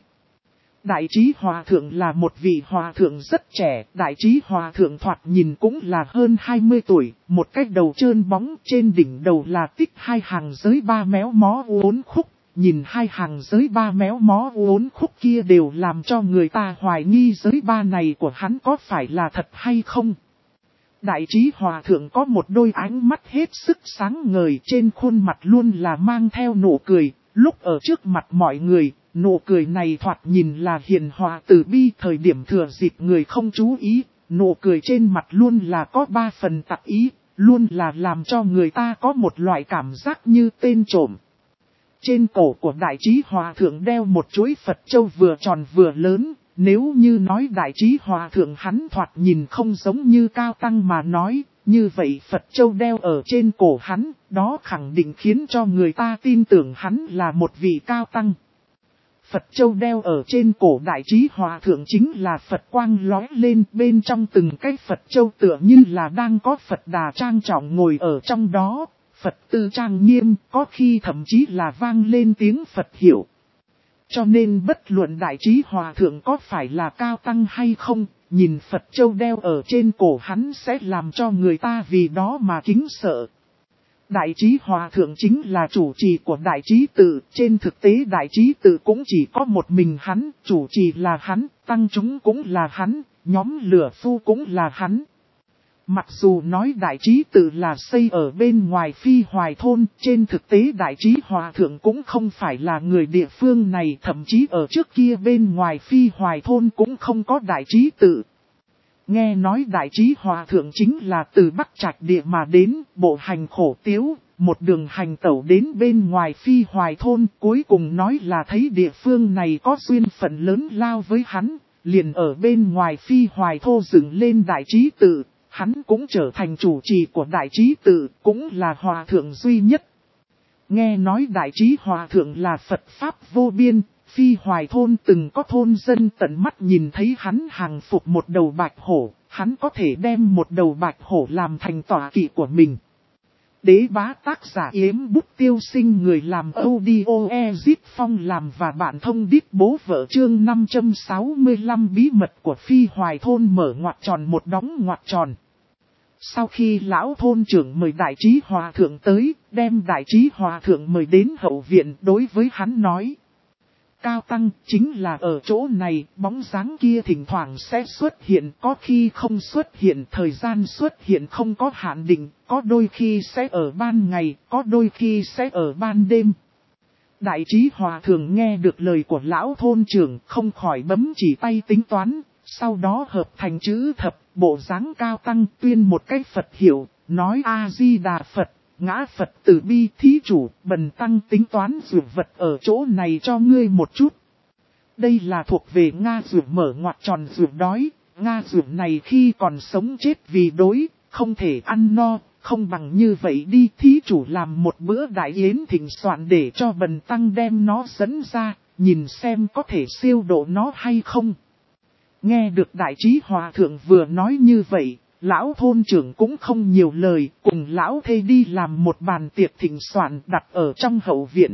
Đại trí hòa thượng là một vị hòa thượng rất trẻ, đại trí hòa thượng thoạt nhìn cũng là hơn 20 tuổi, một cái đầu trơn bóng, trên đỉnh đầu là tích hai hàng giới ba méo mó uốn khúc, nhìn hai hàng giới ba méo mó uốn khúc kia đều làm cho người ta hoài nghi giới ba này của hắn có phải là thật hay không. Đại trí hòa thượng có một đôi ánh mắt hết sức sáng ngời, trên khuôn mặt luôn là mang theo nụ cười, lúc ở trước mặt mọi người. Nụ cười này thoạt nhìn là hiền hòa từ bi, thời điểm thừa dịp người không chú ý, nụ cười trên mặt luôn là có 3 phần tặc ý, luôn là làm cho người ta có một loại cảm giác như tên trộm. Trên cổ của đại trí hòa thượng đeo một chuỗi Phật châu vừa tròn vừa lớn, nếu như nói đại trí hòa thượng hắn thoạt nhìn không giống như cao tăng mà nói, Như vậy Phật Châu đeo ở trên cổ hắn, đó khẳng định khiến cho người ta tin tưởng hắn là một vị cao tăng. Phật Châu đeo ở trên cổ Đại Trí Hòa Thượng chính là Phật quang lóe lên, bên trong từng cái Phật Châu tựa như là đang có Phật Đà trang trọng ngồi ở trong đó, Phật tư trang nghiêm, có khi thậm chí là vang lên tiếng Phật hiệu. Cho nên bất luận Đại Trí Hòa Thượng có phải là cao tăng hay không, nhìn Phật Châu đeo ở trên cổ hắn sẽ làm cho người ta vì đó mà kính sợ. Đại Trí Hòa Thượng chính là chủ trì của Đại Trí Tự, trên thực tế Đại Trí Tự cũng chỉ có một mình hắn, chủ trì là hắn, tăng chúng cũng là hắn, nhóm lửa phu cũng là hắn. Mặc dù nói Đại Trí Tự là xây ở bên ngoài Phi Hoài Thôn, trên thực tế Đại Trí Hòa Thượng cũng không phải là người địa phương này, thậm chí ở trước kia bên ngoài Phi Hoài Thôn cũng không có Đại Trí Tự. Nghe nói Đại Trí Hòa Thượng chính là từ Bắc Trạch Địa mà đến, bộ hành khổ tiếu, một đường hành tẩu đến bên ngoài Phi Hoài Thôn, cuối cùng nói là thấy địa phương này có duyên phận lớn lao với hắn, liền ở bên ngoài Phi Hoài Thôn dựng lên Đại Trí Tự, hắn cũng trở thành chủ trì của Đại Trí Tự, cũng là Hòa Thượng duy nhất. Nghe nói Đại Trí Hòa Thượng là Phật Pháp vô biên. Phi Hoài Thôn từng có thôn dân tận mắt nhìn thấy hắn hàng phục một đầu bạch hổ, hắn có thể đem một đầu bạch hổ làm thành tọa kỵ của mình. Đế bá tác giả Yếm Bút Tiêu Sinh, người làm audio Ezit Phong làm và bạn thông điệp bố vợ chương 565 bí mật của Phi Hoài Thôn mở ngoặc tròn một đóng ngoặc tròn. Sau khi lão thôn trưởng mời Đại Trí Hòa Thượng tới, đem Đại Trí Hòa Thượng mời đến hậu viện, đối với hắn nói. Cao tăng chính là ở chỗ này, bóng dáng kia thỉnh thoảng sẽ xuất hiện, có khi không xuất hiện, thời gian xuất hiện không có hạn định, có đôi khi sẽ ở ban ngày, có đôi khi sẽ ở ban đêm. Đại Trí Hòa Thượng nghe được lời của lão thôn trưởng, không khỏi bấm chỉ tay tính toán, sau đó hợp thành chữ thập, bộ dáng cao tăng tuyên một cái Phật hiệu, nói A-di-đà Phật. Ngã Phật Từ Bi thí chủ, bần tăng tính toán dược vật ở chỗ này cho ngươi một chút. Đây là thuộc về Nga dược mở ngoặc tròn dược đói, Nga dược này khi còn sống chết vì đối, không thể ăn no, không bằng như vậy đi thí chủ làm một bữa đại yến thịnh soạn để cho bần tăng đem nó dẫn ra, nhìn xem có thể siêu độ nó hay không. Nghe được Đại Trí Hòa Thượng vừa nói như vậy. Lão thôn trưởng cũng không nhiều lời, cùng lão thê đi làm một bàn tiệc thịnh soạn đặt ở trong hậu viện.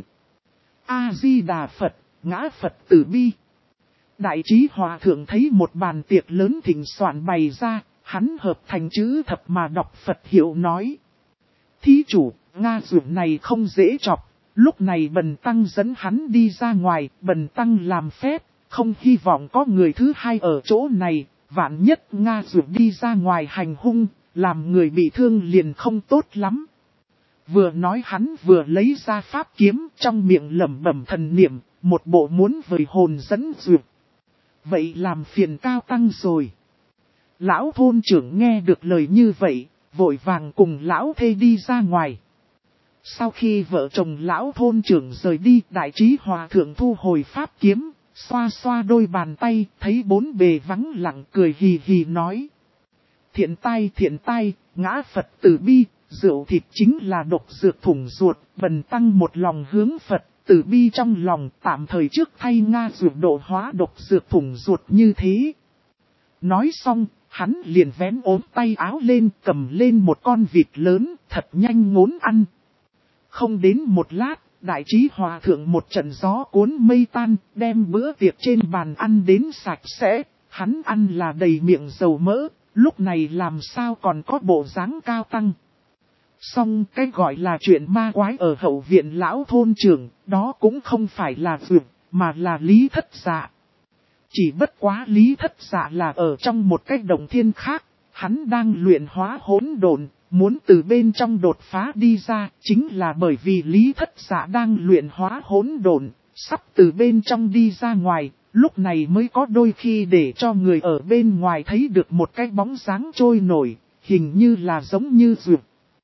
A-di-đà Phật, ngã Phật Từ Bi. Đại Trí Hòa Thượng thấy một bàn tiệc lớn thịnh soạn bày ra, hắn hợp thành chữ thập mà đọc Phật hiệu nói. Thí chủ, Nga dược này không dễ chọc, lúc này bần tăng dẫn hắn đi ra ngoài, bần tăng làm phép, không hy vọng có người thứ hai ở chỗ này. Vạn nhất Nga dược đi ra ngoài hành hung, làm người bị thương liền không tốt lắm. Vừa nói hắn vừa lấy ra pháp kiếm, trong miệng lẩm bẩm thần niệm, một bộ muốn vời hồn dẫn dược. Vậy làm phiền cao tăng rồi. Lão thôn trưởng nghe được lời như vậy, vội vàng cùng lão thê đi ra ngoài. Sau khi vợ chồng lão thôn trưởng rời đi, Đại Trí Hòa Thượng thu hồi pháp kiếm. Xoa xoa đôi bàn tay, thấy bốn bề vắng lặng cười hì hì nói. Thiện tai, ngã Phật Từ Bi, rượu thịt chính là độc dược thủng ruột, bần tăng một lòng hướng Phật, Từ Bi trong lòng tạm thời trước thay Nga dược độ hóa độc dược thủng ruột như thế. Nói xong, hắn liền vén ốm tay áo lên cầm lên một con vịt lớn, thật nhanh ngốn ăn. Không đến một lát. Đại Trí Hòa Thượng một trận gió cuốn mây tan, đem bữa tiệc trên bàn ăn đến sạch sẽ, hắn ăn là đầy miệng dầu mỡ, lúc này làm sao còn có bộ dáng cao tăng. Xong cái gọi là chuyện ma quái ở hậu viện lão thôn trưởng, đó cũng không phải là vượt, mà là Lý Thất Dạ. Chỉ bất quá Lý Thất Dạ là ở trong một cái đồng thiên khác, hắn đang luyện hóa hỗn độn. Muốn từ bên trong đột phá đi ra, chính là bởi vì Lý Thất Dạ đang luyện hóa hỗn độn, sắp từ bên trong đi ra ngoài, lúc này mới có đôi khi để cho người ở bên ngoài thấy được một cái bóng dáng trôi nổi, hình như là giống như dược.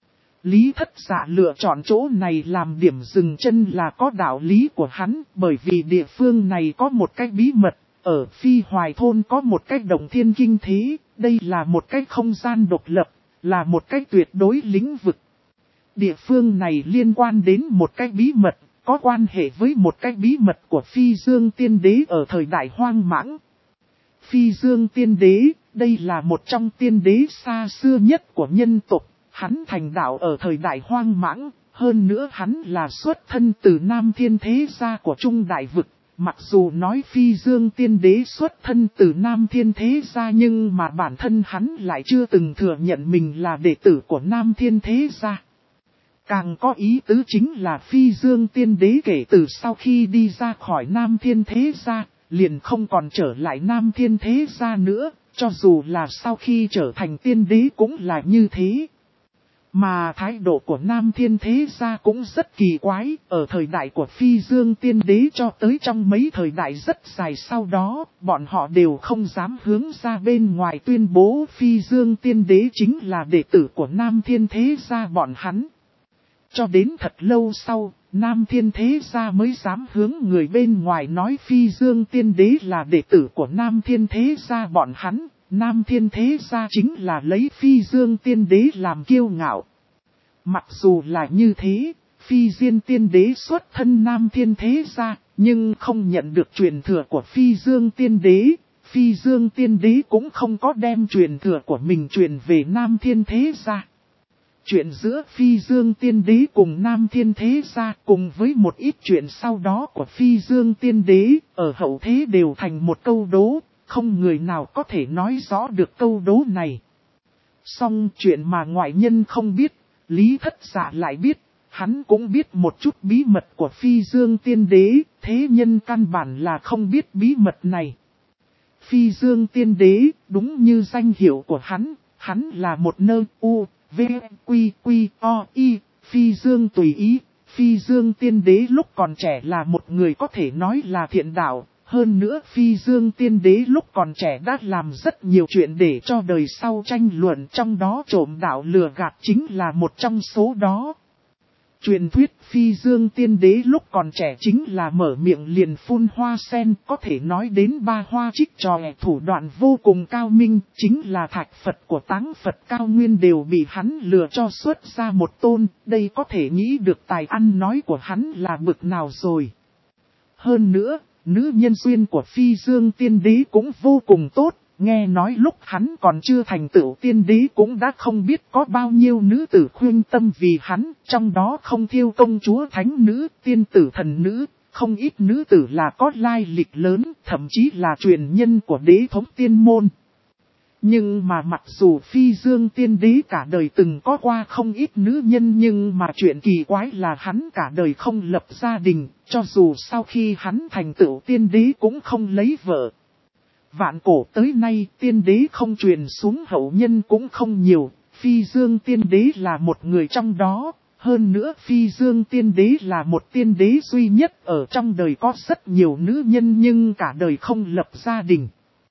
Lý Thất Dạ lựa chọn chỗ này làm điểm dừng chân là có đạo lý của hắn, bởi vì địa phương này có một cái bí mật, ở Phi Hoài Thôn có một cái động thiên kinh thế, đây là một cái không gian độc lập. là một cái tuyệt đối lĩnh vực. Địa phương này liên quan đến một cái bí mật, có quan hệ với một cái bí mật của Phi Dương Tiên Đế ở thời đại hoang mãng. Phi Dương Tiên Đế, đây là một trong tiên đế xa xưa nhất của nhân tộc, hắn thành đạo ở thời đại hoang mãng, hơn nữa hắn là xuất thân từ Nam Thiên Thế Gia của Trung Đại Vực. Mặc dù nói Phi Dương Tiên Đế xuất thân từ Nam Thiên Thế Gia nhưng mà bản thân hắn lại chưa từng thừa nhận mình là đệ tử của Nam Thiên Thế Gia. Càng có ý tứ chính là Phi Dương Tiên Đế kể từ sau khi đi ra khỏi Nam Thiên Thế Gia, liền không còn trở lại Nam Thiên Thế Gia nữa, cho dù là sau khi trở thành tiên đế cũng là như thế. Mà thái độ của Nam Thiên Thế Gia cũng rất kỳ quái, ở thời đại của Phi Dương Tiên Đế cho tới trong mấy thời đại rất dài sau đó, bọn họ đều không dám hướng ra bên ngoài tuyên bố Phi Dương Tiên Đế chính là đệ tử của Nam Thiên Thế Gia bọn hắn. Cho đến thật lâu sau, Nam Thiên Thế Gia mới dám hướng người bên ngoài nói Phi Dương Tiên Đế là đệ tử của Nam Thiên Thế Gia bọn hắn. Nam Thiên Thế Gia chính là lấy Phi Dương Tiên Đế làm kiêu ngạo. Mặc dù là như thế, Phi Dương Tiên Đế xuất thân Nam Thiên Thế Gia, nhưng không nhận được truyền thừa của Phi Dương Tiên Đế. Phi Dương Tiên Đế cũng không có đem truyền thừa của mình truyền về Nam Thiên Thế Gia. Chuyện giữa Phi Dương Tiên Đế cùng Nam Thiên Thế Gia cùng với một ít chuyện sau đó của Phi Dương Tiên Đế ở hậu thế đều thành một câu đố, không người nào có thể nói rõ được câu đố này. Song chuyện mà ngoại nhân không biết, Lý Thất Dạ lại biết, hắn cũng biết một chút bí mật của Phi Dương Tiên Đế, thế nhân căn bản là không biết bí mật này. Phi Dương Tiên Đế, đúng như danh hiệu của hắn là một nơi V, Quy, Quy, O, I, Phi Dương tùy ý. Phi Dương Tiên Đế lúc còn trẻ là một người có thể nói là thiện đạo. Hơn nữa Phi Dương Tiên Đế lúc còn trẻ đã làm rất nhiều chuyện để cho đời sau tranh luận, trong đó trộm đạo lừa gạt chính là một trong số đó. Truyền thuyết Phi Dương Tiên Đế lúc còn trẻ chính là mở miệng liền phun hoa sen, có thể nói đến ba hoa trích trò thủ đoạn vô cùng cao minh, chính là thạch Phật của Táng Phật cao nguyên đều bị hắn lừa cho xuất ra một tôn, đây có thể nghĩ được tài ăn nói của hắn là bực nào rồi. Hơn nữa, nữ nhân duyên của Phi Dương Tiên Đế cũng vô cùng tốt. Nghe nói lúc hắn còn chưa thành tựu tiên đế cũng đã không biết có bao nhiêu nữ tử khuyên tâm vì hắn, trong đó không thiêu công chúa thánh nữ, tiên tử thần nữ, không ít nữ tử là có lai lịch lớn, thậm chí là truyền nhân của đế thống tiên môn. Nhưng mà mặc dù Phi Dương Tiên Đế cả đời từng có qua không ít nữ nhân nhưng mà chuyện kỳ quái là hắn cả đời không lập gia đình, cho dù sau khi hắn thành tựu tiên đế cũng không lấy vợ. Vạn cổ tới nay tiên đế không truyền xuống hậu nhân cũng không nhiều, Phi Dương Tiên Đế là một người trong đó, hơn nữa Phi Dương Tiên Đế là một tiên đế duy nhất ở trong đời có rất nhiều nữ nhân nhưng cả đời không lập gia đình.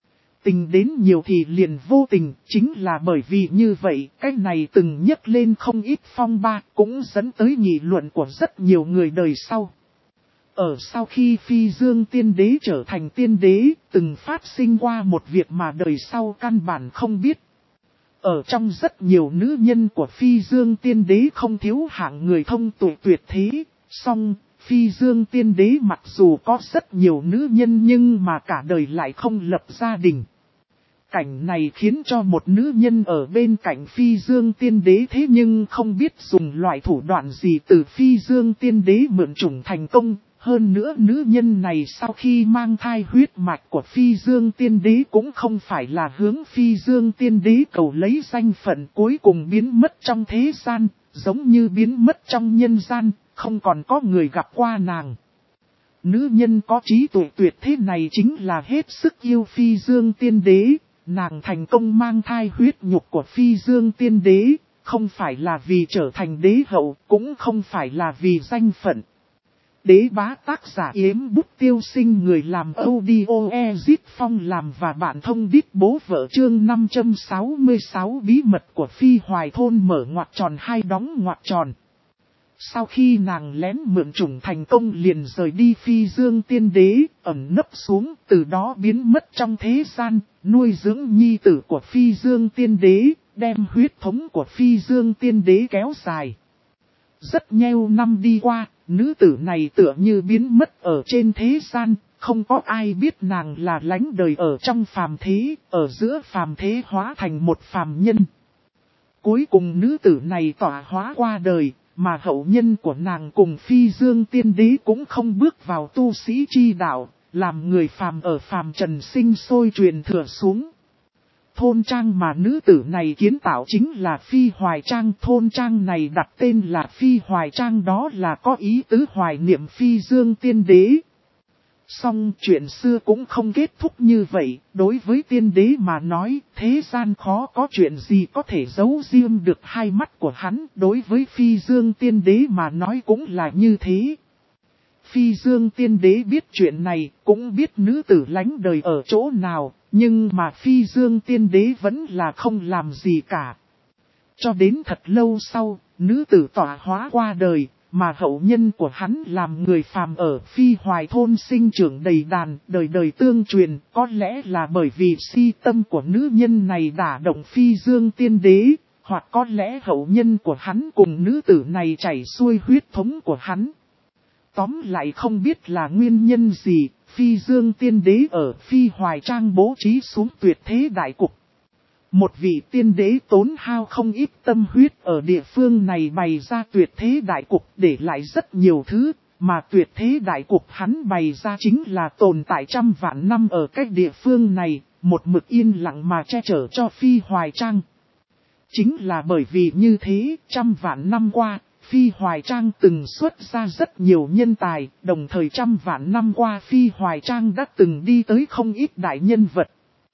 Tình đến nhiều thì liền vô tình, chính là bởi vì như vậy, cái này từng nhắc lên không ít phong ba, cũng dẫn tới nghị luận của rất nhiều người đời sau. Ở sau khi Phi Dương Tiên Đế trở thành tiên đế, từng phát sinh qua một việc mà đời sau căn bản không biết. Ở trong rất nhiều nữ nhân của Phi Dương Tiên Đế không thiếu hạng người thông tuệ tuyệt thế, song Phi Dương Tiên Đế mặc dù có rất nhiều nữ nhân nhưng mà cả đời lại không lập gia đình. Cảnh này khiến cho một nữ nhân ở bên cạnh Phi Dương Tiên Đế thế nhưng không biết dùng loại thủ đoạn gì từ Phi Dương Tiên Đế mượn chủng thành công. Hơn nữa nữ nhân này sau khi mang thai huyết mạch của Phi Dương Tiên Đế cũng không phải là hướng Phi Dương Tiên Đế cầu lấy danh phận cuối cùng biến mất trong thế gian, giống như biến mất trong nhân gian, không còn có người gặp qua nàng. Nữ nhân có trí tuệ tuyệt thế này chính là hết sức yêu Phi Dương Tiên Đế, nàng thành công mang thai huyết nhục của Phi Dương Tiên Đế, không phải là vì trở thành đế hậu, cũng không phải là vì danh phận. Đế bá tác giả Yếm Bút Tiêu Sinh, người làm audio Ezit Phong làm và bạn thông đít bố vợ chương 566 bí mật của Phi Hoài Thôn mở ngoặc tròn hai đóng ngoặc tròn. Sau khi nàng lén mượn chủng thành công liền rời đi Phi Dương Tiên Đế, ẩn nấp xuống, từ đó biến mất trong thế gian, nuôi dưỡng nhi tử của Phi Dương Tiên Đế, đem huyết thống của Phi Dương Tiên Đế kéo dài. Rất nhiều năm đi qua, nữ tử này tựa như biến mất ở trên thế gian, không có ai biết nàng là lánh đời ở trong phàm thế, ở giữa phàm thế hóa thành một phàm nhân. Cuối cùng nữ tử này tỏa hóa qua đời, mà hậu nhân của nàng cùng Phi Dương Tiên Đế cũng không bước vào tu sĩ chi đạo, làm người phàm ở phàm trần sinh sôi truyền thừa xuống. Thôn trang mà nữ tử này kiến tạo chính là Phi Hoài Trang. Thôn trang này đặt tên là Phi Hoài Trang, đó là có ý tứ hoài niệm Phi Dương Tiên Đế. Song chuyện xưa cũng không kết thúc như vậy, đối với tiên đế mà nói, thế gian khó có chuyện gì có thể giấu riêng được hai mắt của hắn, đối với Phi Dương Tiên Đế mà nói cũng là như thế. Phi Dương Tiên Đế biết chuyện này, cũng biết nữ tử lánh đời ở chỗ nào, nhưng mà Phi Dương Tiên Đế vẫn là không làm gì cả. Cho đến thật lâu sau, nữ tử tỏa hóa qua đời, mà hậu nhân của hắn làm người phàm ở Phi Hoài thôn sinh trưởng đầy đàn, đời đời tương truyền, có lẽ là bởi vì si tâm của nữ nhân này đả động Phi Dương Tiên Đế, hoặc có lẽ hậu nhân của hắn cùng nữ tử này chảy xuôi huyết thống của hắn. Tóm lại không biết là nguyên nhân gì, Phi Dương Tiên Đế ở Phi Hoài Trang bố trí xuống tuyệt thế đại cục. Một vị tiên đế tốn hao không ít tâm huyết ở địa phương này bày ra tuyệt thế đại cục để lại rất nhiều thứ, mà tuyệt thế đại cục hắn bày ra chính là tồn tại trăm vạn năm ở cách địa phương này, một mực yên lặng mà che chở cho Phi Hoài Trang. Chính là bởi vì như thế, trăm vạn năm qua, Phi Hoài Trang từng xuất ra rất nhiều nhân tài, đồng thời trăm vạn năm qua Phi Hoài Trang đã từng đi tới không ít đại nhân vật.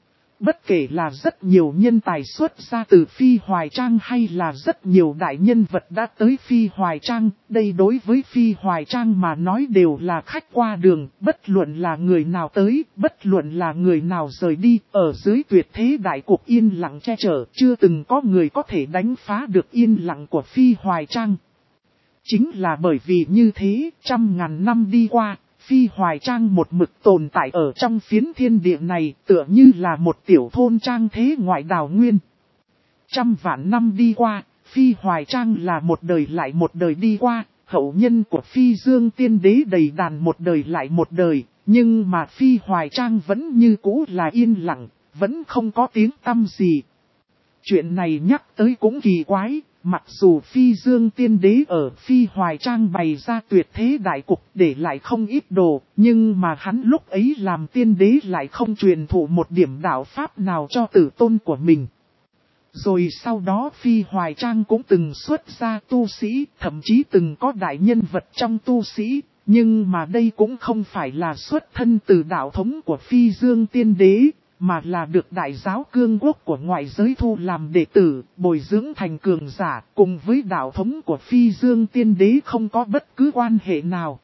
Bất kể là rất nhiều nhân tài xuất ra từ Phi Hoài Trang hay là rất nhiều đại nhân vật đã tới Phi Hoài Trang, đây đối với Phi Hoài Trang mà nói đều là khách qua đường, bất luận là người nào tới, bất luận là người nào rời đi, ở dưới tuyệt thế đại cục yên lặng che chở, chưa từng có người có thể đánh phá được yên lặng của Phi Hoài Trang. Chính là bởi vì như thế, trăm ngàn năm đi qua, Phi Hoài Trang một mực tồn tại ở trong phiến thiên địa này, tựa như là một tiểu thôn trang thế ngoại đào nguyên. Trăm vạn năm đi qua, Phi Hoài Trang là một đời lại một đời đi qua, hậu nhân của Phi Dương Tiên Đế đầy đàn một đời lại một đời, nhưng mà Phi Hoài Trang vẫn như cũ là yên lặng, vẫn không có tiếng tăm gì. Chuyện này nhắc tới cũng kỳ quái. Mặc dù Phi Dương Tiên Đế ở Phi Hoài Trang bày ra tuyệt thế đại cục để lại không ít đồ, nhưng mà hắn lúc ấy làm tiên đế lại không truyền thụ một điểm đạo pháp nào cho tử tôn của mình. Rồi sau đó Phi Hoài Trang cũng từng xuất ra tu sĩ, thậm chí từng có đại nhân vật trong tu sĩ, nhưng mà đây cũng không phải là xuất thân từ đạo thống của Phi Dương Tiên Đế, mà là được đại giáo cương quốc của ngoại giới thu làm đệ tử, bồi dưỡng thành cường giả, cùng với đạo thống của Phi Dương Tiên Đế không có bất cứ quan hệ nào.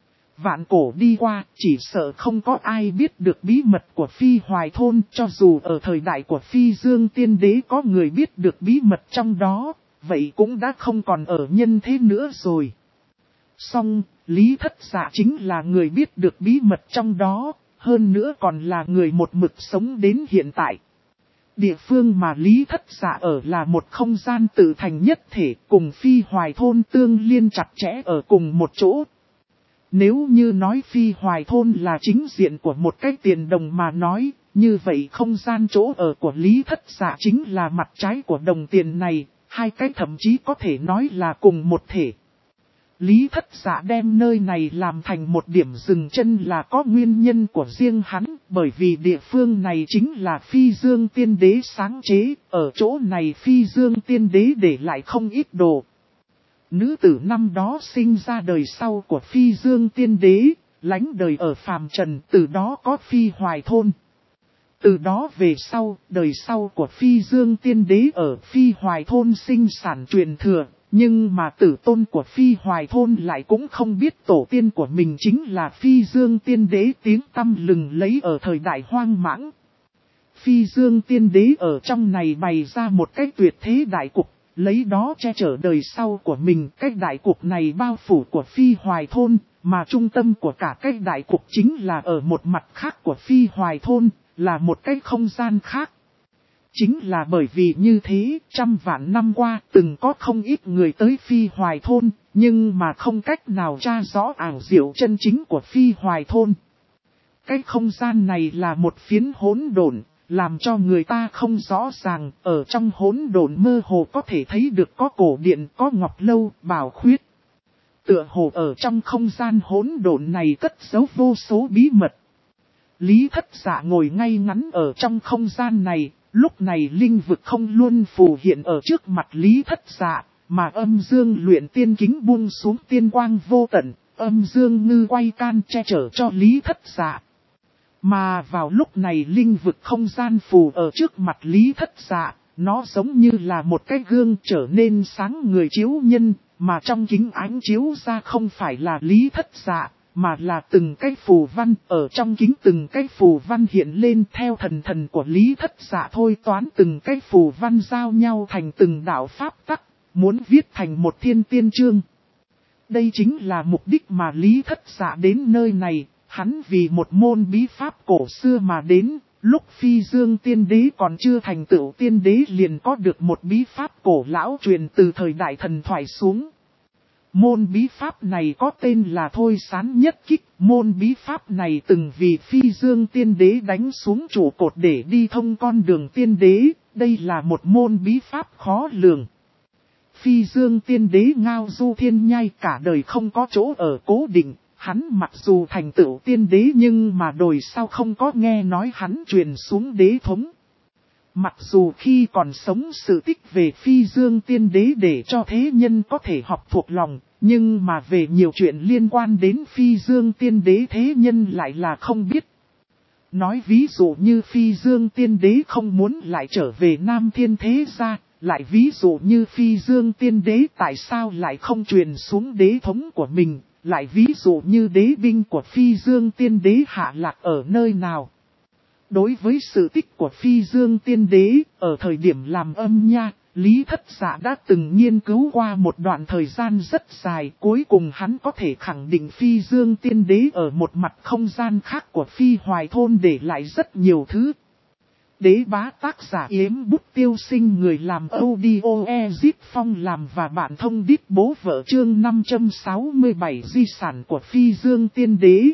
Vạn cổ đi qua, chỉ sợ không có ai biết được bí mật của Phi Hoài thôn, cho dù ở thời đại của Phi Dương Tiên Đế có người biết được bí mật trong đó, vậy cũng đã không còn ở nhân thế nữa rồi. Song, Lý Thất Dạ chính là người biết được bí mật trong đó. Hơn nữa còn là người một mực sống đến hiện tại. Địa phương mà Lý Thất Dạ ở là một không gian tự thành nhất thể cùng Phi Hoài thôn tương liên chặt chẽ ở cùng một chỗ. Nếu như nói Phi Hoài thôn là chính diện của một cái tiền đồng mà nói, như vậy không gian chỗ ở của Lý Thất Dạ chính là mặt trái của đồng tiền này, hai cái thậm chí có thể nói là cùng một thể. Lý Thất Dạ đem nơi này làm thành một điểm dừng chân là có nguyên nhân của riêng hắn, bởi vì địa phương này chính là Phi Dương Tiên Đế sáng chế, ở chỗ này Phi Dương Tiên Đế để lại không ít đồ. Nữ tử năm đó sinh ra đời sau của Phi Dương Tiên Đế, lánh đời ở phàm trần, từ đó có Phi Hoài thôn. Từ đó về sau, đời sau của Phi Dương Tiên Đế ở Phi Hoài thôn sinh sản truyền thừa. Nhưng mà tử tôn của Phi Hoài thôn lại cũng không biết tổ tiên của mình chính là Phi Dương Tiên Đế tiếng tăm lừng lấy ở thời đại hoang mãng. Phi Dương Tiên Đế ở trong này bày ra một cách tuyệt thế đại cục, lấy đó che chở đời sau của mình. Cách đại cục này bao phủ của Phi Hoài thôn, mà trung tâm của cả cách đại cục chính là ở một mặt khác của Phi Hoài thôn, là một cái không gian khác. Chính là bởi vì như thế, trăm vạn năm qua từng có không ít người tới Phi Hoài Thôn, nhưng mà không cách nào tra rõ ảo diệu chân chính của Phi Hoài Thôn. Cái không gian này là một phiến hỗn độn, làm cho người ta không rõ ràng, ở trong hỗn độn mơ hồ có thể thấy được có cổ điện, có ngọc lâu, bảo khuyết. Tựa hồ ở trong không gian hỗn độn này cất giấu vô số bí mật. Lý Thất Dạ ngồi ngay ngắn ở trong không gian này, lúc này linh vực không luôn phù hiện ở trước mặt Lý Thất Dạ, mà âm dương luyện tiên kính buông xuống tiên quang vô tận, âm dương ngư quay can che chở cho Lý Thất Dạ. Mà vào lúc này linh vực không gian phù ở trước mặt Lý Thất Dạ, nó giống như là một cái gương trở nên sáng người chiếu nhân, mà trong kính ánh chiếu ra không phải là Lý Thất Dạ, mà là từng cái phù văn, ở trong kính từng cái phù văn hiện lên theo thần của Lý Thất Dạ thôi toán từng cái phù văn giao nhau thành từng đạo pháp tắc, muốn viết thành một thiên tiên chương. Đây chính là mục đích mà Lý Thất Dạ đến nơi này, hắn vì một môn bí pháp cổ xưa mà đến, lúc Phi Dương Tiên Đế còn chưa thành tựu Tiên Đế liền có được một bí pháp cổ lão truyền từ thời đại thần thoại xuống. Môn bí pháp này có tên là Thôi Sán Nhất Kích, môn bí pháp này từng vì Phi Dương Tiên Đế đánh xuống trụ cột để đi thông con đường Tiên Đế, đây là một môn bí pháp khó lường. Phi Dương Tiên Đế ngao du thiên nhai cả đời không có chỗ ở cố định, hắn mặc dù thành tựu Tiên Đế nhưng mà đồi sao không có nghe nói hắn truyền xuống đế thống. Mặc dù khi còn sống sự tích về Phi Dương Tiên Đế để cho thế nhân có thể học thuộc lòng, nhưng mà về nhiều chuyện liên quan đến Phi Dương Tiên Đế thế nhân lại là không biết. Nói ví dụ như Phi Dương Tiên Đế không muốn lại trở về Nam Thiên Thế Gia, lại ví dụ như Phi Dương Tiên Đế tại sao lại không truyền xuống đế thống của mình, lại ví dụ như đế binh của Phi Dương Tiên Đế hạ lạc ở nơi nào. Đối với sự tích của Phi Dương Tiên Đế, ở thời điểm làm âm nha, Lý Thất Dạ đã từng nghiên cứu qua một đoạn thời gian rất dài, cuối cùng hắn có thể khẳng định Phi Dương Tiên Đế ở một mặt không gian khác của Phi Hoài Thôn để lại rất nhiều thứ. Đế bá tác giả Yếm Bút Tiêu Sinh, người làm audio Ezip Phong làm và bạn thông đít bố vợ chương 567 di sản của Phi Dương Tiên Đế.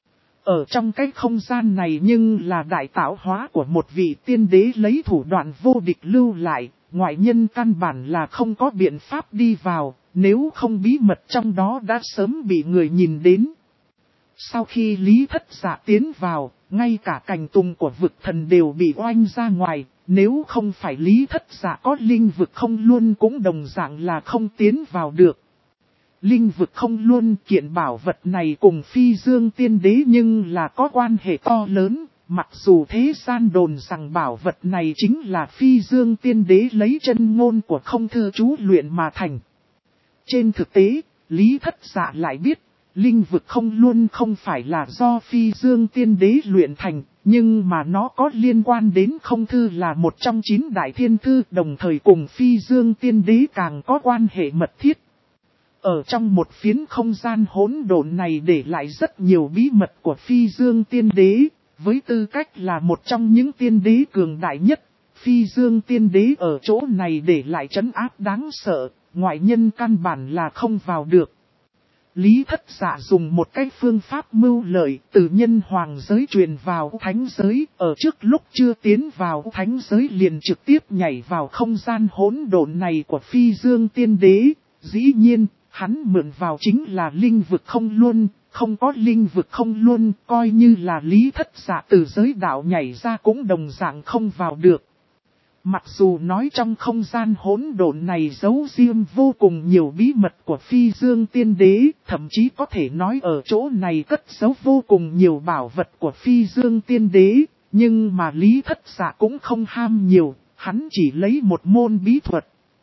Ở trong cái không gian này nhưng là đại tạo hóa của một vị tiên đế lấy thủ đoạn vô địch lưu lại, ngoại nhân căn bản là không có biện pháp đi vào, nếu không bí mật trong đó đã sớm bị người nhìn đến. Sau khi Lý Thất Dạ tiến vào, ngay cả cành tùng của vực thần đều bị oanh ra ngoài, nếu không phải Lý Thất Dạ có linh vực không luôn cũng đồng dạng là không tiến vào được. Linh vực không luôn kiện bảo vật này cùng Phi Dương Tiên Đế nhưng là có quan hệ to lớn, mặc dù thế gian đồn rằng bảo vật này chính là Phi Dương Tiên Đế lấy chân ngôn của không thư chú luyện mà thành. Trên thực tế, Lý Thất Dạ lại biết, linh vực không luôn không phải là do Phi Dương Tiên Đế luyện thành, nhưng mà nó có liên quan đến không thư là một trong 9 đại thiên thư, đồng thời cùng Phi Dương Tiên Đế càng có quan hệ mật thiết. Ở trong một phiến không gian hỗn độn này để lại rất nhiều bí mật của Phi Dương Tiên Đế, với tư cách là một trong những tiên đế cường đại nhất, Phi Dương Tiên Đế ở chỗ này để lại trấn áp đáng sợ, ngoại nhân căn bản là không vào được. Lý Thất Dạ dùng một cách phương pháp mưu lợi từ nhân hoàng giới truyền vào thánh giới, ở trước lúc chưa tiến vào thánh giới liền trực tiếp nhảy vào không gian hỗn độn này của Phi Dương Tiên Đế, dĩ nhiên. Hắn mượn vào chính là linh vực không luôn, không có linh vực không luôn, coi như là Lý Thất Dạ từ giới đạo nhảy ra cũng đồng dạng không vào được. Mặc dù nói trong không gian hỗn độn này giấu riêng vô cùng nhiều bí mật của Phi Dương Tiên Đế, thậm chí có thể nói ở chỗ này cất giấu vô cùng nhiều bảo vật của Phi Dương Tiên Đế, nhưng mà Lý Thất Dạ cũng không ham nhiều, hắn chỉ lấy một môn bí thuật.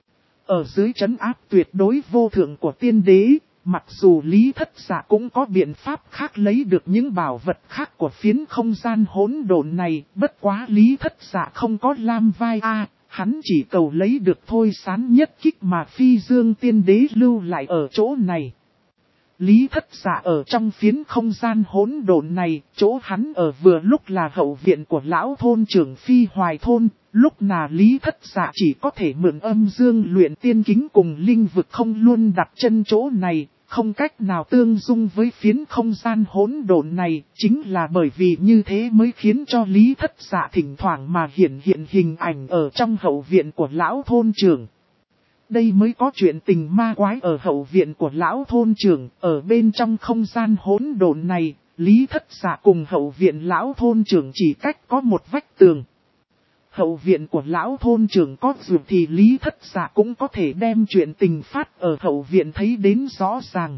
Ở dưới trấn áp tuyệt đối vô thượng của tiên đế, mặc dù Lý Thất Dạ cũng có biện pháp khác lấy được những bảo vật khác của phiến không gian hỗn độn này, bất quá Lý Thất Dạ không có lam vai hắn chỉ cầu lấy được Thôi Sán Nhất Kích mà Phi Dương Tiên Đế lưu lại ở chỗ này. Lý Thất Dạ ở trong phiến không gian hỗn độn này, chỗ hắn ở vừa lúc là hậu viện của lão thôn trưởng Phi Hoài Thôn. Lúc nào Lý Thất Dạ chỉ có thể mượn âm dương luyện tiên kính cùng linh vực không luôn đặt chân chỗ này, không cách nào tương dung với phiến không gian hỗn độn này, chính là bởi vì như thế mới khiến cho Lý Thất Dạ thỉnh thoảng mà hiện hình ảnh ở trong hậu viện của lão thôn trưởng. Đây mới có chuyện tình ma quái ở hậu viện của lão thôn trưởng, ở bên trong không gian hỗn độn này, Lý Thất Dạ cùng hậu viện lão thôn trưởng chỉ cách có một vách tường. Hậu viện của lão thôn trưởng có dù thì Lý Thất Dạ cũng có thể đem chuyện tình phát ở hậu viện thấy đến rõ ràng.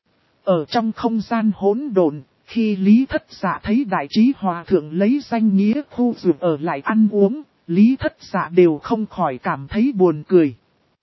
Ở trong không gian hỗn độn, khi Lý Thất Dạ thấy Đại Trí Hòa Thượng lấy danh nghĩa khu dù ở lại ăn uống, Lý Thất Dạ đều không khỏi cảm thấy buồn cười.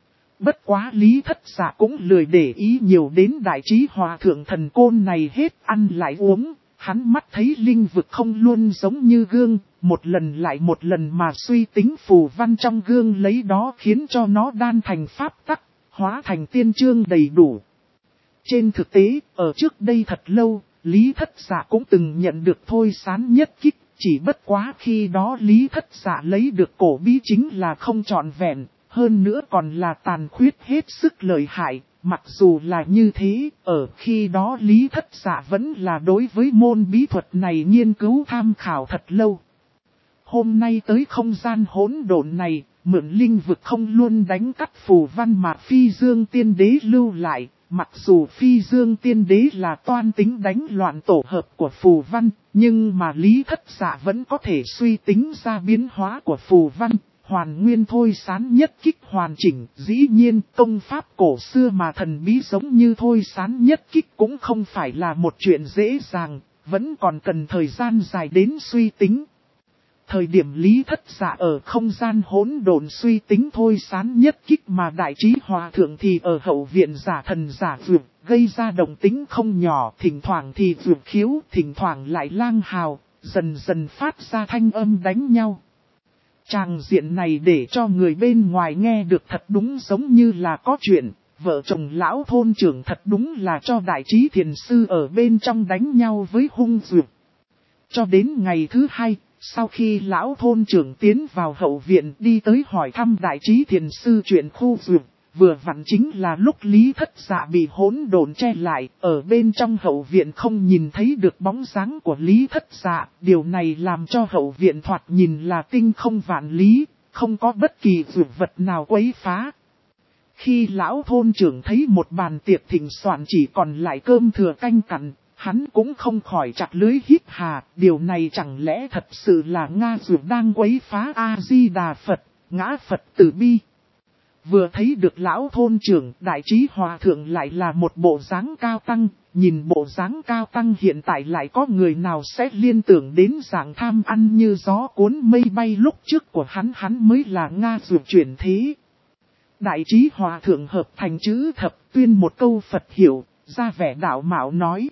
Bất quá Lý Thất Dạ cũng lười để ý nhiều đến Đại Trí Hòa Thượng thần côn này hết ăn lại uống. Hắn mắt thấy linh vực không luôn giống như gương, một lần lại một lần mà suy tính phù văn trong gương lấy đó khiến cho nó đan thành pháp tắc, hóa thành tiên chương đầy đủ. Trên thực tế, ở trước đây thật lâu, Lý Thất Dạ cũng từng nhận được thôi sán nhất kích, chỉ bất quá khi đó Lý Thất Dạ lấy được cổ bí chính là không trọn vẹn, hơn nữa còn là tàn khuyết hết sức lợi hại. Mặc dù là như thế, ở khi đó Lý Thất Dạ vẫn là đối với môn bí thuật này nghiên cứu tham khảo thật lâu. Hôm nay tới không gian hỗn độn này, mượn linh vực không luôn đánh cắt phù văn mà Phi Dương Tiên Đế lưu lại. Mặc dù Phi Dương Tiên Đế là toan tính đánh loạn tổ hợp của phù văn, nhưng mà Lý Thất Dạ vẫn có thể suy tính ra biến hóa của phù văn. Hoàn nguyên thôi sán nhất kích hoàn chỉnh, dĩ nhiên công pháp cổ xưa mà thần bí giống như thôi sán nhất kích cũng không phải là một chuyện dễ dàng, vẫn còn cần thời gian dài đến suy tính. Thời điểm Lý Thất Dạ ở không gian hỗn độn suy tính thôi sán nhất kích mà Đại Trí Hòa Thượng thì ở hậu viện giả thần giả vượt, gây ra động tính không nhỏ, thỉnh thoảng thì vượt khiếu, thỉnh thoảng lại lang hào, dần dần phát ra thanh âm đánh nhau. Tràng diện này để cho người bên ngoài nghe được thật đúng giống như là có chuyện, vợ chồng lão thôn trưởng thật đúng là cho Đại Trí Thiền Sư ở bên trong đánh nhau với hung dược. Cho đến ngày thứ hai, sau khi lão thôn trưởng tiến vào hậu viện đi tới hỏi thăm Đại Trí Thiền Sư chuyện khu dược, vừa vặn chính là lúc Lý Thất Dạ bị hỗn độn che lại, ở bên trong hậu viện không nhìn thấy được bóng dáng của Lý Thất Dạ, điều này làm cho hậu viện thoạt nhìn là tinh không vạn lý, không có bất kỳ dược vật nào quấy phá. Khi lão thôn trưởng thấy một bàn tiệc thịnh soạn chỉ còn lại cơm thừa canh cặn, hắn cũng không khỏi chặt lưới hít hà, điều này chẳng lẽ thật sự là Nga dược đang quấy phá A-di-đà Phật, ngã Phật tử bi. Vừa thấy được lão thôn trưởng Đại Trí Hòa Thượng lại là một bộ dáng cao tăng, nhìn bộ dáng cao tăng hiện tại lại có người nào sẽ liên tưởng đến dạng tham ăn như gió cuốn mây bay lúc trước của hắn mới là Nga dược chuyển thế. Đại Trí Hòa Thượng hợp thành chữ thập tuyên một câu Phật hiểu, ra vẻ đạo mạo nói.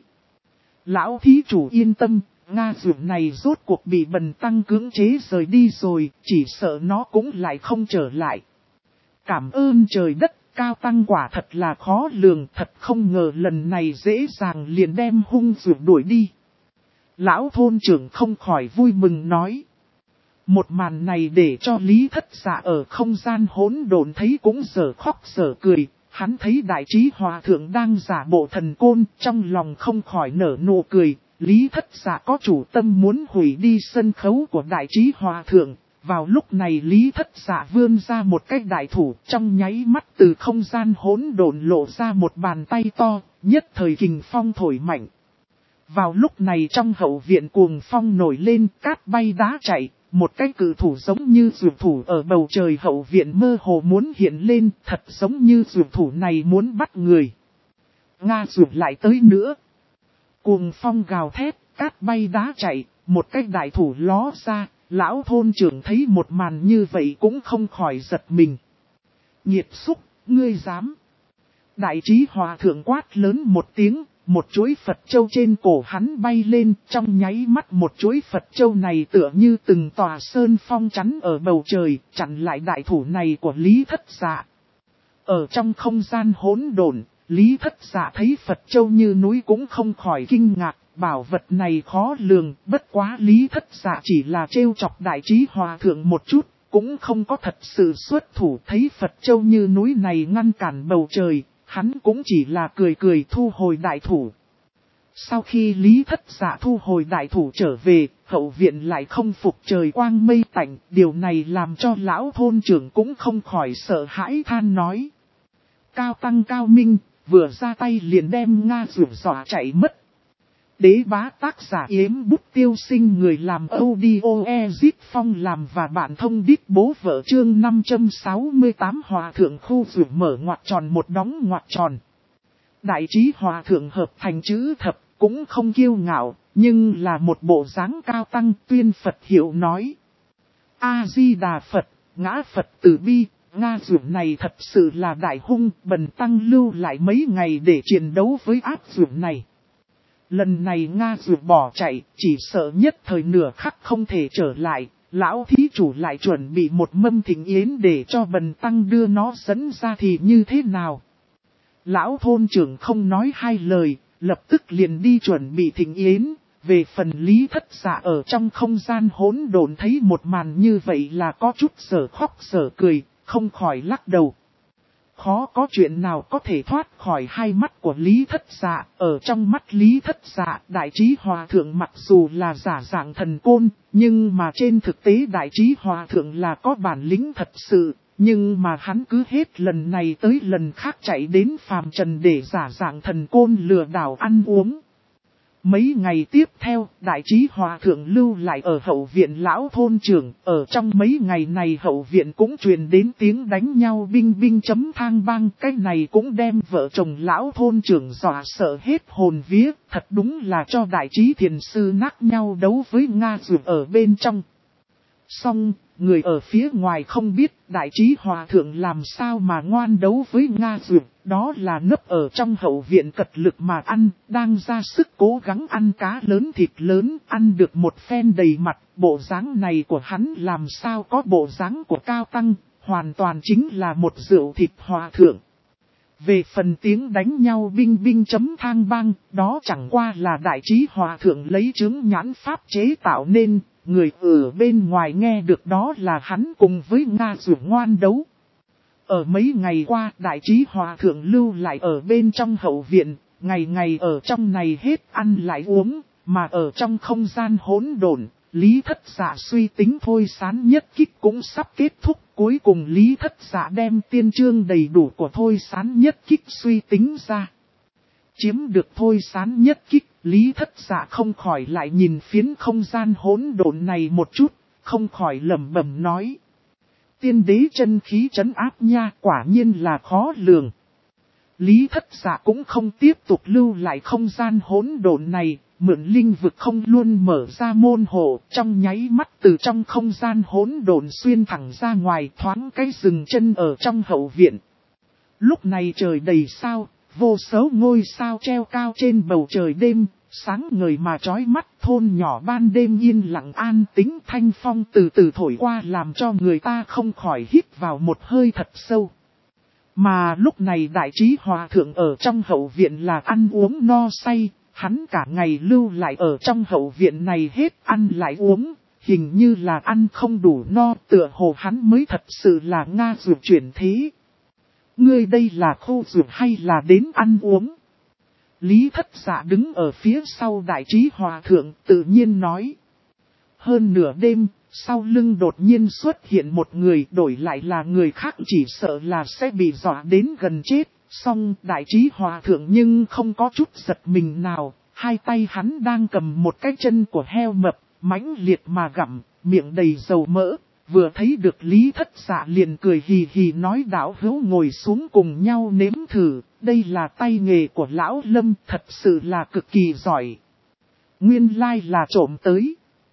Lão thí chủ yên tâm, Nga dược này rốt cuộc bị bần tăng cưỡng chế rời đi rồi, chỉ sợ nó cũng lại không trở lại. Cảm ơn trời đất, cao tăng quả thật là khó lường, thật không ngờ lần này dễ dàng liền đem hung dược đuổi đi. Lão thôn trưởng không khỏi vui mừng nói. Một màn này để cho Lý Thất Dạ ở không gian hỗn độn thấy cũng dở khóc dở cười, hắn thấy Đại Trí Hòa Thượng đang giả bộ thần côn, trong lòng không khỏi nở nụ cười. Lý Thất Dạ có chủ tâm muốn hủy đi sân khấu của Đại Trí Hòa Thượng. Vào lúc này Lý Thất Dạ vươn ra một cái đại thủ, trong nháy mắt từ không gian hỗn độn lộ ra một bàn tay to, nhất thời kình phong thổi mạnh. Vào lúc này trong hậu viện cuồng phong nổi lên, cát bay đá chạy, một cái cự thủ giống như dược thủ ở bầu trời hậu viện mơ hồ muốn hiện lên, thật giống như dược thủ này muốn bắt người. Nga dược lại tới nữa. Cuồng phong gào thét, cát bay đá chạy, một cái đại thủ ló ra. Lão thôn trưởng thấy một màn như vậy cũng không khỏi giật mình. Nhiệt xúc, ngươi dám. Đại Trí Hòa Thượng quát lớn một tiếng, một chuỗi Phật châu trên cổ hắn bay lên, trong nháy mắt một chuỗi Phật châu này tựa như từng tòa sơn phong chắn ở bầu trời, chặn lại đại thủ này của Lý Thất Dạ. Ở trong không gian hỗn độn, Lý Thất Dạ thấy Phật châu như núi cũng không khỏi kinh ngạc. Bảo vật này khó lường, bất quá Lý Thất Dạ chỉ là trêu chọc Đại Trí Hòa Thượng một chút, cũng không có thật sự xuất thủ. Thấy Phật Châu như núi này ngăn cản bầu trời, hắn cũng chỉ là cười cười thu hồi đại thủ. Sau khi Lý Thất Dạ thu hồi đại thủ trở về, hậu viện lại không phục trời quang mây tạnh, điều này làm cho lão thôn trưởng cũng không khỏi sợ hãi than nói. Cao tăng cao minh, vừa ra tay liền đem Nga rủ dọa chạy mất. Đế bá tác giả Yếm Bút Tiêu Sinh, người làm audio Ezit Phong làm và bạn thông đít bố vợ chương 568 Hòa thượng khu rủ mở ngoặc tròn một đóng ngoặc tròn. Đại trí Hòa thượng hợp thành chữ thập, cũng không kiêu ngạo, nhưng là một bộ dáng cao tăng tuyên Phật hiệu nói. A-di-đà Phật, ngã Phật từ bi, Nga dũng này thật sự là đại hung, bần tăng lưu lại mấy ngày để chiến đấu với ác dũng này. Lần này Nga dũng bỏ chạy, chỉ sợ nhất thời nửa khắc không thể trở lại, lão thí chủ lại chuẩn bị một mâm thịnh yến để cho bần tăng đưa nó dẫn ra thì như thế nào. Lão thôn trưởng không nói hai lời, lập tức liền đi chuẩn bị thịnh yến. Về phần Lý Thất Dạ ở trong không gian hỗn độn thấy một màn như vậy là có chút sở khóc sở cười, không khỏi lắc đầu. Khó có chuyện nào có thể thoát khỏi hai mắt của Lý Thất Dạ. Ở trong mắt Lý Thất Dạ, Đại Trí Hòa Thượng mặc dù là giả dạng thần côn, nhưng mà trên thực tế Đại Trí Hòa Thượng là có bản lĩnh thật sự. Nhưng mà hắn cứ hết lần này tới lần khác chạy đến phàm trần để giả dạng thần côn lừa đảo ăn uống. Mấy ngày tiếp theo, Đại Trí Hòa Thượng lưu lại ở hậu viện lão thôn trưởng. Ở trong mấy ngày này hậu viện cũng truyền đến tiếng đánh nhau binh binh chấm thang bang. Cái này cũng đem vợ chồng lão thôn trưởng dọa sợ hết hồn vía. Thật đúng là cho Đại Trí thiền sư nắc nhau đấu với Nga dược ở bên trong. Xong, người ở phía ngoài không biết Đại Trí Hòa Thượng làm sao mà ngoan đấu với Nga dược. Đó là nấp ở trong hậu viện cật lực mà ăn, đang ra sức cố gắng ăn cá lớn thịt lớn, ăn được một phen đầy mặt. Bộ dáng này của hắn làm sao có bộ dáng của cao tăng, hoàn toàn chính là một rượu thịt hòa thượng. Về phần tiếng đánh nhau binh binh chấm thang bang, đó chẳng qua là Đại Trí Hòa Thượng lấy chứng nhãn pháp chế tạo nên, người ở bên ngoài nghe được đó là hắn cùng với Nga dược ngoan đấu. Ở mấy ngày qua, Đại Trí Hòa Thượng lưu lại ở bên trong hậu viện, ngày ngày ở trong này hết ăn lại uống, mà ở trong không gian hỗn độn, Lý Thất Dạ suy tính thôi sán nhất kích cũng sắp kết thúc. Cuối cùng Lý Thất Dạ đem tiên chương đầy đủ của thôi sán nhất kích suy tính ra. Chiếm được thôi sán nhất kích, Lý Thất Dạ không khỏi lại nhìn phiến không gian hỗn độn này một chút, không khỏi lẩm bẩm nói. Tiên đế chân khí trấn áp nha, quả nhiên là khó lường. Lý Thất Dạ cũng không tiếp tục lưu lại không gian hỗn độn này, mượn linh vực không luôn mở ra môn hộ, trong nháy mắt từ trong không gian hỗn độn xuyên thẳng ra ngoài, thoáng cái dừng chân ở trong hậu viện. Lúc này trời đầy sao, vô số ngôi sao treo cao trên bầu trời đêm, sáng ngời mà chói mắt. Thôn nhỏ ban đêm yên lặng an tĩnh, thanh phong từ từ thổi qua làm cho người ta không khỏi hít vào một hơi thật sâu. Mà lúc này Đại Trí Hòa Thượng ở trong hậu viện là ăn uống no say, hắn cả ngày lưu lại ở trong hậu viện này hết ăn lại uống, hình như là ăn không đủ no, tựa hồ hắn mới thật sự là Nga dược chuyển thế. Ngươi đây là khu dược hay là đến ăn uống? Lý Thất Dạ đứng ở phía sau Đại Trí Hòa Thượng tự nhiên nói. Hơn nửa đêm, sau lưng đột nhiên xuất hiện một người, đổi lại là người khác chỉ sợ là sẽ bị dọa đến gần chết. Song Đại Trí Hòa Thượng nhưng không có chút giật mình nào, hai tay hắn đang cầm một cái chân của heo mập, mãnh liệt mà gặm, miệng đầy dầu mỡ. Vừa thấy được Lý Thất Dạ liền cười hì hì nói đạo hữu ngồi xuống cùng nhau nếm thử, đây là tay nghề của Lão Lâm, thật sự là cực kỳ giỏi. Nguyên lai là trộm tới.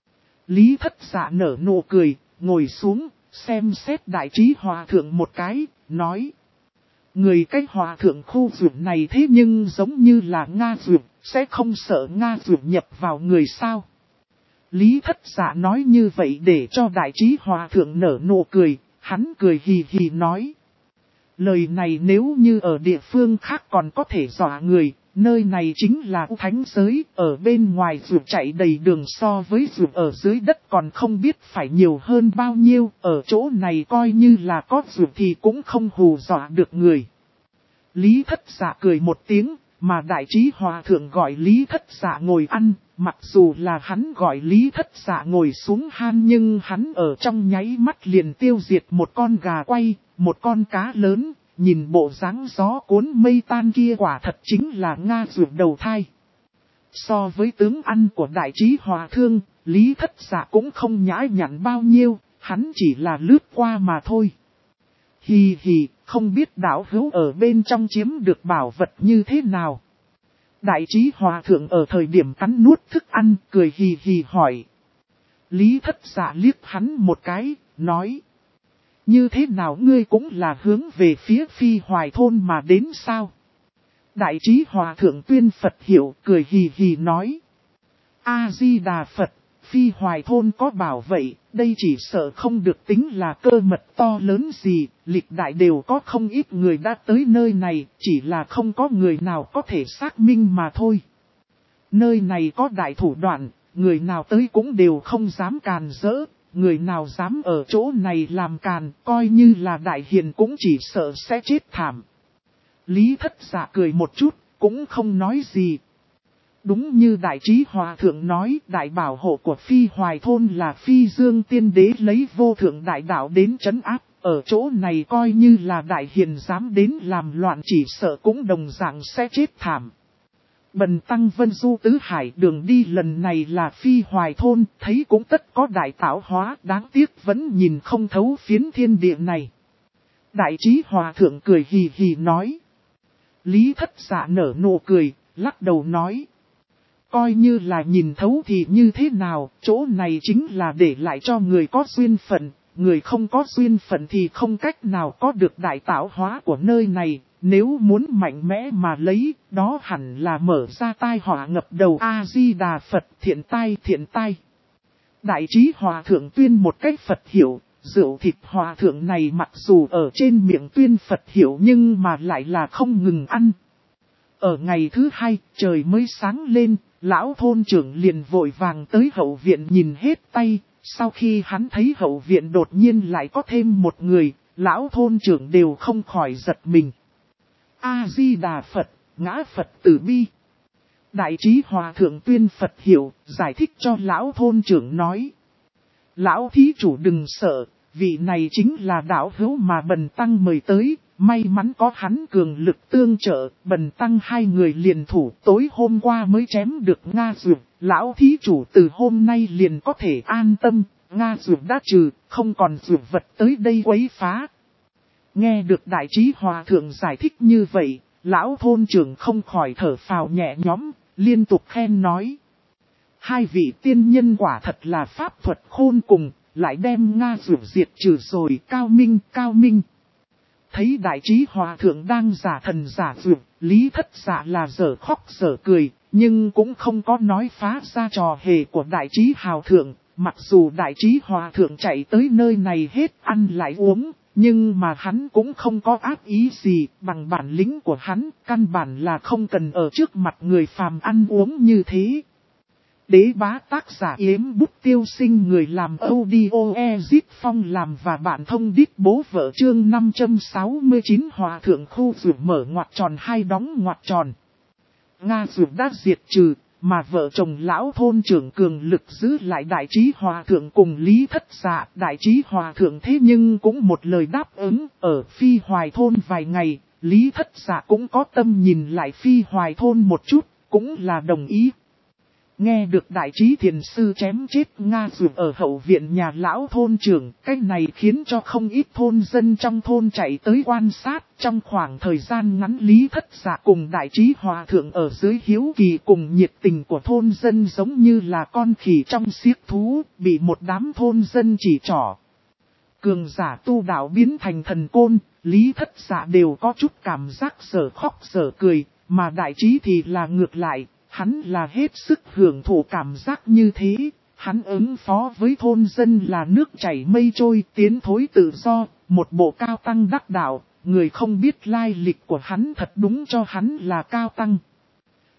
Lý Thất Dạ nở nụ cười, ngồi xuống, xem xét Đại Trí Hòa Thượng một cái, nói. Người cái Hòa Thượng khu dược này thế nhưng giống như là Nga dược, sẽ không sợ Nga dược nhập vào người sao? Lý Thất Dạ nói như vậy để cho Đại Trí Hòa Thượng nở nụ cười, hắn cười hì hì nói. Lời này nếu như ở địa phương khác còn có thể dọa người, Nơi này chính là U Thánh giới, ở bên ngoài dù chạy đầy đường so với dù ở dưới đất còn không biết phải nhiều hơn bao nhiêu, ở chỗ này coi như là có dù thì cũng không hù dọa được người. Lý Thất Dạ cười một tiếng, mà Đại Trí Hòa Thượng gọi Lý Thất Dạ ngồi ăn, mặc dù là hắn gọi Lý Thất Dạ ngồi xuống han nhưng hắn ở trong nháy mắt liền tiêu diệt một con gà quay, một con cá lớn. Nhìn bộ dáng gió cuốn mây tan kia quả thật chính là Nga ruột đầu thai. So với tướng ăn của Đại Trí Hòa Thượng, Lý Thất Dạ cũng không nhã nhặn bao nhiêu, hắn chỉ là lướt qua mà thôi. Hì hì, không biết đạo hữu ở bên trong chiếm được bảo vật như thế nào. Đại Trí Hòa Thượng ở thời điểm cắn nuốt thức ăn, cười hì hì hỏi. Lý Thất Dạ liếc hắn một cái, nói. Như thế nào ngươi cũng là hướng về phía Phi Hoài Thôn mà đến sao? Đại Trí Hòa Thượng tuyên Phật hiểu, cười hì hì nói. A-di-đà Phật, Phi Hoài Thôn có bảo vậy, đây chỉ sợ không được tính là cơ mật to lớn gì, lịch đại đều có không ít người đã tới nơi này, chỉ là không có người nào có thể xác minh mà thôi. Nơi này có đại thủ đoạn, người nào tới cũng đều không dám càn rỡ. Người nào dám ở chỗ này làm càn, coi như là đại hiền cũng chỉ sợ sẽ chết thảm. Lý Thất Dạ cười một chút, cũng không nói gì. Đúng như Đại Trí Hòa Thượng nói, đại bảo hộ của Phi Hoài Thôn là Phi Dương Tiên Đế lấy vô thượng đại đạo đến trấn áp. Ở chỗ này coi như là đại hiền dám đến làm loạn chỉ sợ cũng đồng dạng sẽ chết thảm. Bần tăng Vân Du Tứ Hải đường đi lần này là Phi Hoài Thôn, thấy cũng tất có đại tạo hóa, đáng tiếc vẫn nhìn không thấu phiến thiên địa này. Đại Trí Hòa Thượng cười hì hì nói. Lý Thất Dạ nở nụ cười, lắc đầu nói. Coi như là nhìn thấu thì như thế nào, chỗ này chính là để lại cho người có duyên phận, người không có duyên phận thì không cách nào có được đại tạo hóa của nơi này. Nếu muốn mạnh mẽ mà lấy, đó hẳn là mở ra tai họa ngập đầu A-di-đà Phật thiện tai. Đại Trí Hòa Thượng tuyên một cách Phật hiểu, rượu thịt Hòa Thượng này mặc dù ở trên miệng tuyên Phật hiểu nhưng mà lại là không ngừng ăn. Ở ngày thứ hai, trời mới sáng lên, lão thôn trưởng liền vội vàng tới hậu viện nhìn hết tay, sau khi hắn thấy hậu viện đột nhiên lại có thêm một người, lão thôn trưởng đều không khỏi giật mình. A-di-đà Phật, ngã Phật tử bi. Đại Trí Hòa Thượng tuyên Phật hiểu, giải thích cho lão thôn trưởng nói. Lão thí chủ đừng sợ, vị này chính là đạo hữu mà bần tăng mời tới, may mắn có hắn cường lực tương trợ, bần tăng hai người liền thủ tối hôm qua mới chém được Nga Dược, lão thí chủ từ hôm nay liền có thể an tâm, Nga Dược đã trừ, không còn dược vật tới đây quấy phá. Nghe được Đại Trí Hòa Thượng giải thích như vậy, lão thôn trưởng không khỏi thở phào nhẹ nhõm, liên tục khen nói. Hai vị tiên nhân quả thật là pháp thuật khôn cùng, lại đem Nga Dược diệt trừ rồi, cao minh. Thấy Đại Trí Hòa Thượng đang giả thần giả dược, Lý Thất Dạ là dở khóc dở cười, nhưng cũng không có nói phá ra trò hề của Đại Trí Hào Thượng. Mặc dù Đại Trí Hòa Thượng chạy tới nơi này hết ăn lại uống, nhưng mà hắn cũng không có ác ý gì, bằng bản lĩnh của hắn, căn bản là không cần ở trước mặt người phàm ăn uống như thế. Đế bá tác giả Yếm Bút Tiêu Sinh người làm audio Ezip Phong làm và bạn thông đít bố vợ chương 569 Hòa Thượng khu dược mở ngoặc tròn hai đóng ngoặc tròn. Nga dược đã diệt trừ, mà vợ chồng lão thôn trưởng cường lực giữ lại Đại Trí Hòa Thượng cùng Lý Thất Dạ. Đại Trí Hòa Thượng thế nhưng cũng một lời đáp ứng, ở Phi Hoài Thôn vài ngày, Lý Thất Dạ cũng có tâm nhìn lại Phi Hoài Thôn một chút, cũng là đồng ý. Nghe được Đại Trí Thiền Sư chém chết Nga Dược ở hậu viện nhà lão thôn trưởng, cái này khiến cho không ít thôn dân trong thôn chạy tới quan sát. Trong khoảng thời gian ngắn Lý Thất Dạ cùng Đại Trí Hòa Thượng ở dưới hiếu kỳ cùng nhiệt tình của thôn dân giống như là con khỉ trong xiếc thú, bị một đám thôn dân chỉ trỏ. Cường giả tu đạo biến thành thần côn, Lý Thất Dạ đều có chút cảm giác dở khóc dở cười, mà Đại Trí thì là ngược lại. Hắn là hết sức hưởng thụ cảm giác như thế, hắn ứng phó với thôn dân là nước chảy mây trôi tiến thối tự do, một bộ cao tăng đắc đạo, người không biết lai lịch của hắn thật đúng cho hắn là cao tăng.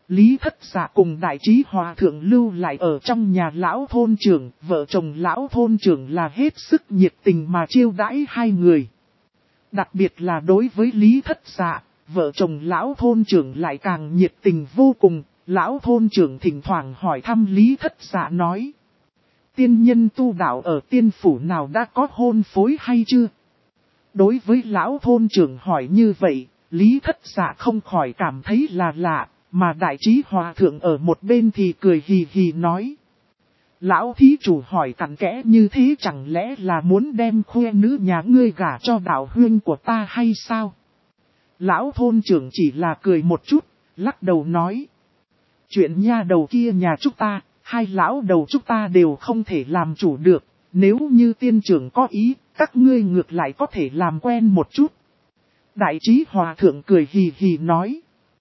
Lý Thất Dạ cùng Đại Trí Hòa Thượng lưu lại ở trong nhà lão thôn trưởng, vợ chồng lão thôn trưởng là hết sức nhiệt tình mà chiêu đãi hai người. Đặc biệt là đối với Lý Thất Dạ, vợ chồng lão thôn trưởng lại càng nhiệt tình vô cùng. Lão thôn trưởng thỉnh thoảng hỏi thăm Lý Thất Dạ nói: tiên nhân tu đạo ở tiên phủ nào đã có hôn phối hay chưa? Đối với lão thôn trưởng hỏi như vậy, Lý Thất Dạ không khỏi cảm thấy là lạ, mà Đại Trí Hòa Thượng ở một bên thì cười hì hì nói: lão thí chủ hỏi cặn kẽ như thế chẳng lẽ là muốn đem khuê nữ nhà ngươi gả cho đạo huynh của ta hay sao? Lão thôn trưởng chỉ là cười một chút, lắc đầu nói: chuyện nha đầu kia nhà chúng ta, hai lão đầu chúng ta đều không thể làm chủ được, nếu như tiên trưởng có ý, các ngươi ngược lại có thể làm quen một chút. Đại Trí Hòa Thượng cười hì hì nói: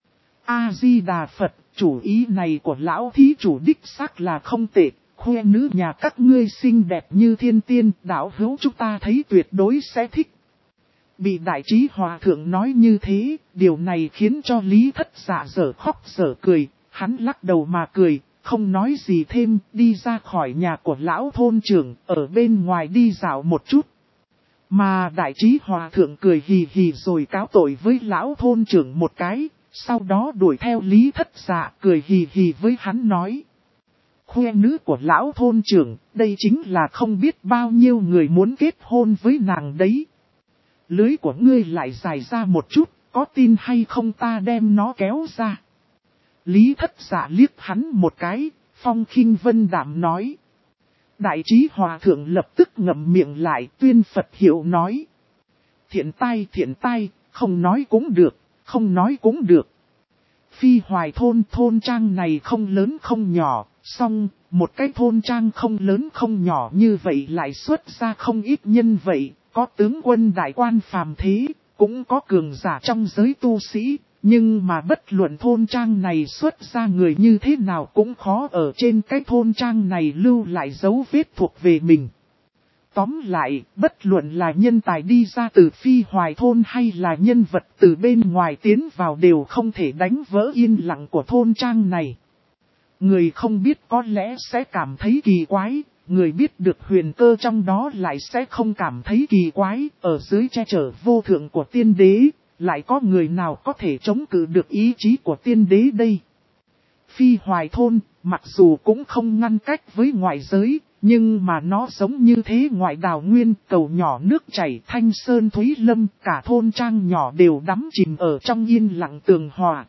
A-di-đà Phật, chủ ý này của lão thí chủ đích xác là không tệ, khuê nữ nhà các ngươi xinh đẹp như thiên tiên, đạo hữu chúng ta thấy tuyệt đối sẽ thích. Bị Đại Trí Hòa Thượng nói như thế, điều này khiến cho Lý Thất Dạ dở khóc dở cười, hắn lắc đầu mà cười, không nói gì thêm, đi ra khỏi nhà của lão thôn trưởng, ở bên ngoài đi dạo một chút. Mà Đại Trí Hòa Thượng cười hì hì rồi cáo tội với lão thôn trưởng một cái, sau đó đuổi theo Lý Thất Dạ cười hì hì với hắn nói: khuê nữ của lão thôn trưởng, đây chính là không biết bao nhiêu người muốn kết hôn với nàng đấy. Lưới của ngươi lại dài ra một chút, có tin hay không ta đem nó kéo ra. Lý Thất Dạ liếc hắn một cái, phong khinh vân đạm nói. Đại Trí Hòa Thượng lập tức ngậm miệng lại tuyên Phật hiệu nói: thiện tai, không nói cũng được, không nói cũng được. Phi Hoài thôn trang này không lớn không nhỏ, song một cái thôn trang không lớn không nhỏ như vậy lại xuất ra không ít nhân vậy, có tướng quân đại quan phàm thế, cũng có cường giả trong giới tu sĩ, nhưng mà bất luận thôn trang này xuất ra người như thế nào cũng khó ở trên cái thôn trang này lưu lại dấu vết thuộc về mình. Tóm lại, bất luận là nhân tài đi ra từ Phi Hoài thôn hay là nhân vật từ bên ngoài tiến vào đều không thể đánh vỡ yên lặng của thôn trang này. Người không biết có lẽ sẽ cảm thấy kỳ quái, người biết được huyền cơ trong đó lại sẽ không cảm thấy kỳ quái, ở dưới che chở vô thượng của tiên đế, lại có người nào có thể chống cự được ý chí của tiên đế đây. Phi Hoài thôn, mặc dù cũng không ngăn cách với ngoại giới, nhưng mà nó giống như thế ngoại đào nguyên, cầu nhỏ nước chảy, thanh sơn thúy lâm, cả thôn trang nhỏ đều đắm chìm ở trong yên lặng tường hòa.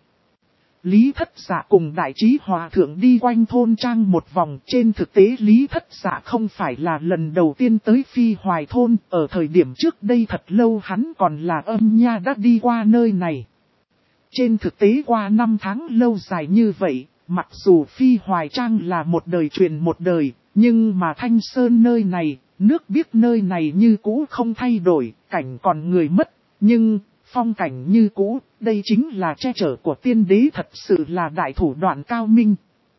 Lý Thất Dạ cùng Đại Trí Hòa Thượng đi quanh thôn trang một vòng, trên thực tế Lý Thất Dạ không phải là lần đầu tiên tới Phi Hoài thôn, ở thời điểm trước đây thật lâu hắn còn là Âm Nha đã đi qua nơi này. Trên thực tế qua 5 tháng lâu dài như vậy, mặc dù Phi Hoài Trang là một đời truyền một đời, nhưng mà Thanh Sơn nơi này, nước biếc nơi này như cũ không thay đổi, cảnh còn người mất, nhưng phong cảnh như cũ, đây chính là che chở của tiên đế, thật sự là đại thủ đoạn cao minh.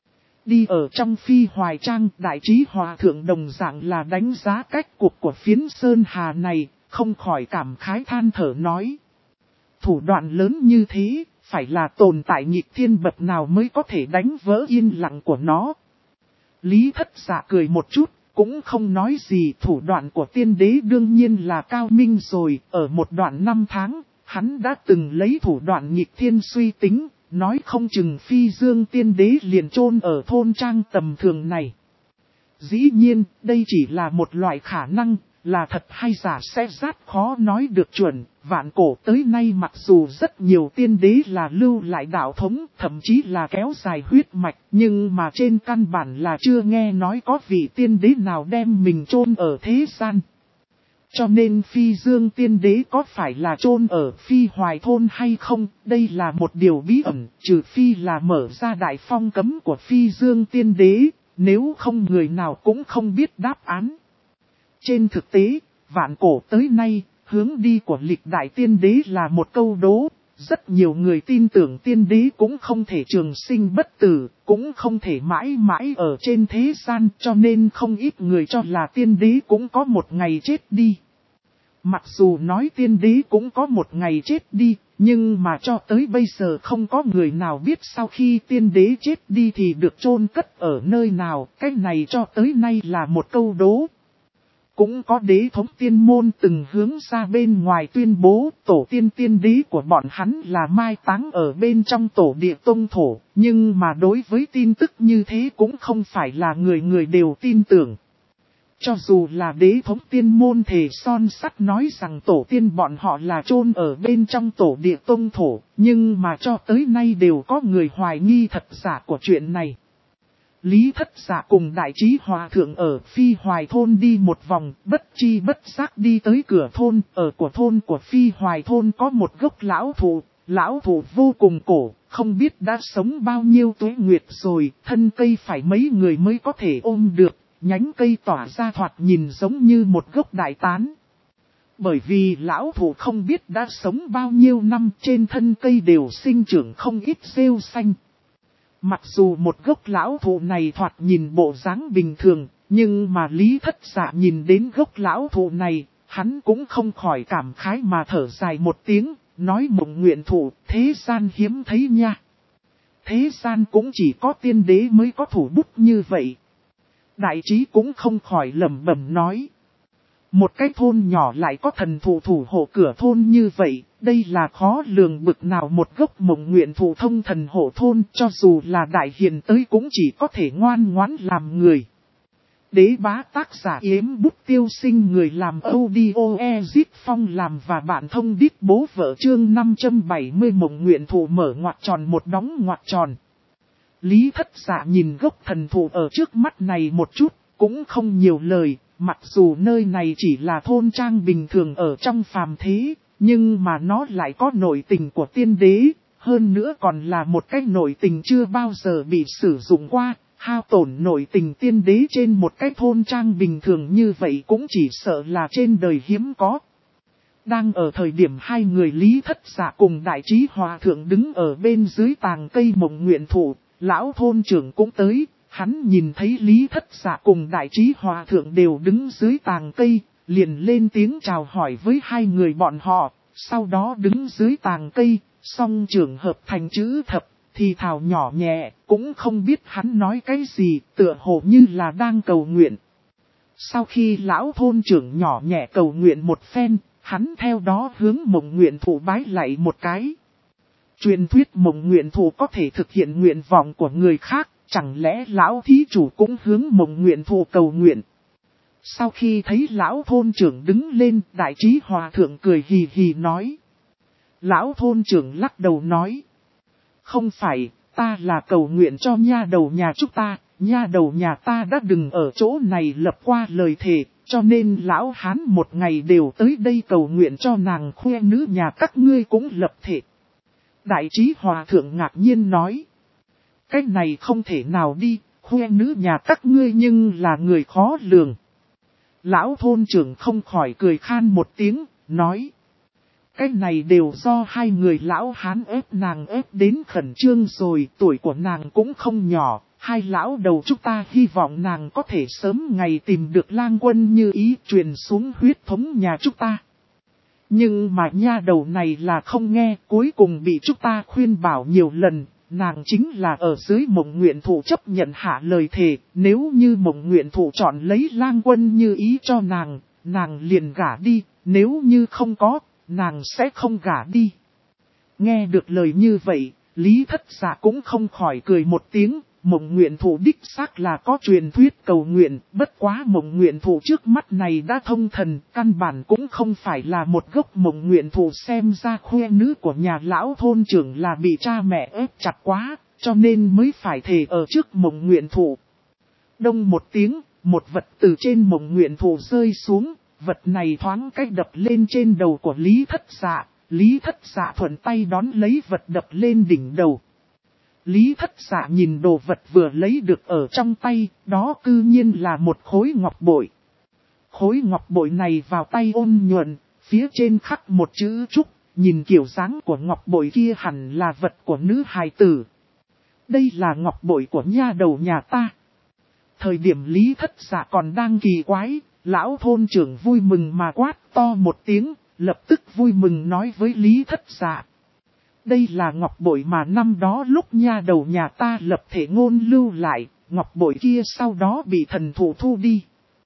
Đi ở trong Phi Hoài Trang, Đại Trí Hòa Thượng đồng dạng là đánh giá cách cuộc của phiến Sơn Hà này, không khỏi cảm khái than thở nói. Thủ đoạn lớn như thế, phải là tồn tại nghịch thiên bậc nào mới có thể đánh vỡ yên lặng của nó. Lý Thất Dạ cười một chút, cũng không nói gì, thủ đoạn của tiên đế đương nhiên là cao minh rồi, ở một đoạn 5 tháng, hắn đã từng lấy thủ đoạn nghịch thiên suy tính, nói không chừng Phi Dương tiên đế liền chôn ở thôn trang tầm thường này. Dĩ nhiên, đây chỉ là một loại khả năng, là thật hay giả sẽ rất khó nói được chuẩn. Vạn cổ tới nay mặc dù rất nhiều tiên đế là lưu lại đạo thống, thậm chí là kéo dài huyết mạch, nhưng mà trên căn bản là chưa nghe nói có vị tiên đế nào đem mình chôn ở thế gian. Cho nên Phi Dương tiên đế có phải là chôn ở Phi Hoài thôn hay không, đây là một điều bí ẩn, trừ phi là mở ra đại phong cấm của Phi Dương tiên đế, nếu không người nào cũng không biết đáp án. Trên thực tế, vạn cổ tới nay, hướng đi của lịch đại tiên đế là một câu đố, rất nhiều người tin tưởng tiên đế cũng không thể trường sinh bất tử, cũng không thể mãi mãi ở trên thế gian, cho nên không ít người cho là tiên đế cũng có một ngày chết đi. Mặc dù nói tiên đế cũng có một ngày chết đi, nhưng mà cho tới bây giờ không có người nào biết sau khi tiên đế chết đi thì được chôn cất ở nơi nào. Cái này cho tới nay là một câu đố. Cũng có đế thống tiên môn từng hướng ra bên ngoài tuyên bố tổ tiên tiên đế của bọn hắn là mai táng ở bên trong tổ địa tông thổ. Nhưng mà đối với tin tức như thế cũng không phải là người người đều tin tưởng. Cho dù là đế thống tiên môn thề son sắt nói rằng tổ tiên bọn họ là chôn ở bên trong tổ địa tông thổ, nhưng mà cho tới nay đều có người hoài nghi thật giả của chuyện này. Lý Thất Dạ cùng Đại Trí Hòa Thượng ở Phi Hoài Thôn đi một vòng, bất chi bất giác đi tới cửa thôn. Ở của thôn của Phi Hoài Thôn có một gốc lão thụ vô cùng cổ, không biết đã sống bao nhiêu tuế nguyệt rồi, thân cây phải mấy người mới có thể ôm được. Nhánh cây tỏa ra thoạt nhìn giống như một gốc đại tán. Bởi vì lão thụ không biết đã sống bao nhiêu năm, trên thân cây đều sinh trưởng không ít rêu xanh. Mặc dù một gốc lão thụ này thoạt nhìn bộ dáng bình thường, nhưng mà Lý Thất Dạ nhìn đến gốc lão thụ này, hắn cũng không khỏi cảm khái mà thở dài một tiếng, nói mộng nguyện thụ, thế gian hiếm thấy nha. Thế gian cũng chỉ có tiên đế mới có thủ bút như vậy. Đại Trí cũng không khỏi lẩm bẩm nói. Một cái thôn nhỏ lại có thần thụ thủ hộ cửa thôn như vậy, đây là khó lường bực nào. Một gốc mộng nguyện thụ thông thần hộ thôn, cho dù là đại hiền tới cũng chỉ có thể ngoan ngoãn làm người. Đế bá tác giả Yếm Bút Tiêu Sinh, người làm audio Ezit Phong làm và bạn thông đít bố vợ chương 570 mộng nguyện thụ mở ngoặc tròn một đóng ngoặc tròn. Lý Thất Dạ nhìn gốc thần thụ ở trước mắt này một chút, cũng không nhiều lời, mặc dù nơi này chỉ là thôn trang bình thường ở trong phàm thế, nhưng mà nó lại có nội tình của tiên đế, hơn nữa còn là một cái nội tình chưa bao giờ bị sử dụng qua, hao tổn nội tình tiên đế trên một cái thôn trang bình thường như vậy cũng chỉ sợ là trên đời hiếm có. Đang ở thời điểm hai người Lý Thất Dạ cùng Đại Trí Hòa Thượng đứng ở bên dưới tàng cây mộng nguyện thụ. Lão thôn trưởng cũng tới, hắn nhìn thấy Lý Thất Dạ cùng Đại Trí Hòa Thượng đều đứng dưới tàng cây, liền lên tiếng chào hỏi với hai người bọn họ, sau đó đứng dưới tàng cây, song trưởng hợp thành chữ thập, thì thào nhỏ nhẹ, cũng không biết hắn nói cái gì, tựa hồ như là đang cầu nguyện. Sau khi lão thôn trưởng nhỏ nhẹ cầu nguyện một phen, hắn theo đó hướng mộng nguyện thụ bái lạy một cái. Truyền thuyết mộng nguyện thụ có thể thực hiện nguyện vọng của người khác, chẳng lẽ lão thí chủ cũng hướng mộng nguyện thụ cầu nguyện. Sau khi thấy lão thôn trưởng đứng lên, Đại Trí Hòa Thượng cười hì hì nói. Lão thôn trưởng lắc đầu nói. Không phải, ta là cầu nguyện cho nha đầu nhà chúng ta, nha đầu nhà ta đã đừng ở chỗ này lập qua lời thề, cho nên lão hán một ngày đều tới đây cầu nguyện cho nàng khoe nữ nhà các ngươi cũng lập thể. Đại Trí Hòa Thượng ngạc nhiên nói. Cái này không thể nào đi, khoe nữ nhà các ngươi nhưng là người khó lường. Lão thôn trưởng không khỏi cười khan một tiếng, nói. Cái này đều do hai người lão hán ép nàng ép đến khẩn trương rồi, tuổi của nàng cũng không nhỏ. Hai lão đầu chúng ta hy vọng nàng có thể sớm ngày tìm được lang quân như ý truyền xuống huyết thống nhà chúng ta. Nhưng mà nha đầu này là không nghe, cuối cùng bị chúng ta khuyên bảo nhiều lần, nàng chính là ở dưới mộng nguyện thụ chấp nhận hạ lời thề, nếu như mộng nguyện thụ chọn lấy lang quân như ý cho nàng liền gả đi, nếu như không có, nàng sẽ không gả đi. Nghe được lời như vậy, Lý Thất Dạ cũng không khỏi cười một tiếng. Mộng nguyện thụ đích xác là có truyền thuyết cầu nguyện, bất quá mộng nguyện thụ trước mắt này đã thông thần, căn bản cũng không phải là một gốc mộng nguyện thụ, xem ra khoe nữ của nhà lão thôn trưởng là bị cha mẹ ép chặt quá, cho nên mới phải thề ở trước mộng nguyện thụ. Đông một tiếng, một vật từ trên mộng nguyện thụ rơi xuống, vật này thoáng cách đập lên trên đầu của Lý Thất Dạ, Lý Thất Dạ thuận tay đón lấy vật đập lên đỉnh đầu. Lý Thất Dạ nhìn đồ vật vừa lấy được ở trong tay, đó cư nhiên là một khối ngọc bội. Khối ngọc bội này vào tay ôn nhuận, phía trên khắc một chữ trúc, nhìn kiểu dáng của ngọc bội kia hẳn là vật của nữ hài tử. Đây là ngọc bội của nha đầu nhà ta. Thời điểm Lý Thất Dạ còn đang kỳ quái, Lão thôn trưởng vui mừng mà quát to một tiếng, lập tức vui mừng nói với Lý Thất Dạ. Đây là ngọc bội mà năm đó lúc nha đầu nhà ta lập thể ngôn lưu lại, ngọc bội kia sau đó bị thần thụ thu đi.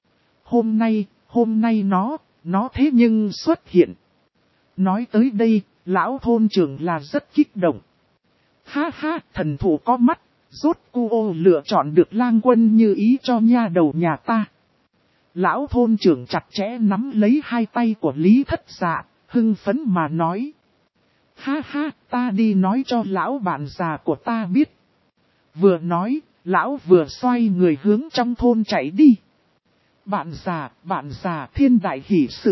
Hôm nay nó thế nhưng xuất hiện. Nói tới đây, lão thôn trưởng là rất kích động. Ha ha, thần thụ có mắt, rốt cu lựa chọn được lang quân như ý cho nha đầu nhà ta. Lão thôn trưởng chặt chẽ nắm lấy hai tay của Lý Thất Dạ, hưng phấn mà nói. Ha ha, ta đi nói cho lão bạn già của ta biết. Vừa nói, lão vừa xoay người hướng trong thôn chạy đi. Bạn già, thiên đại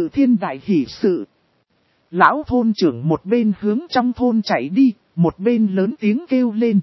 hỷ sự. Lão thôn trưởng một bên hướng trong thôn chạy đi, một bên lớn tiếng kêu lên.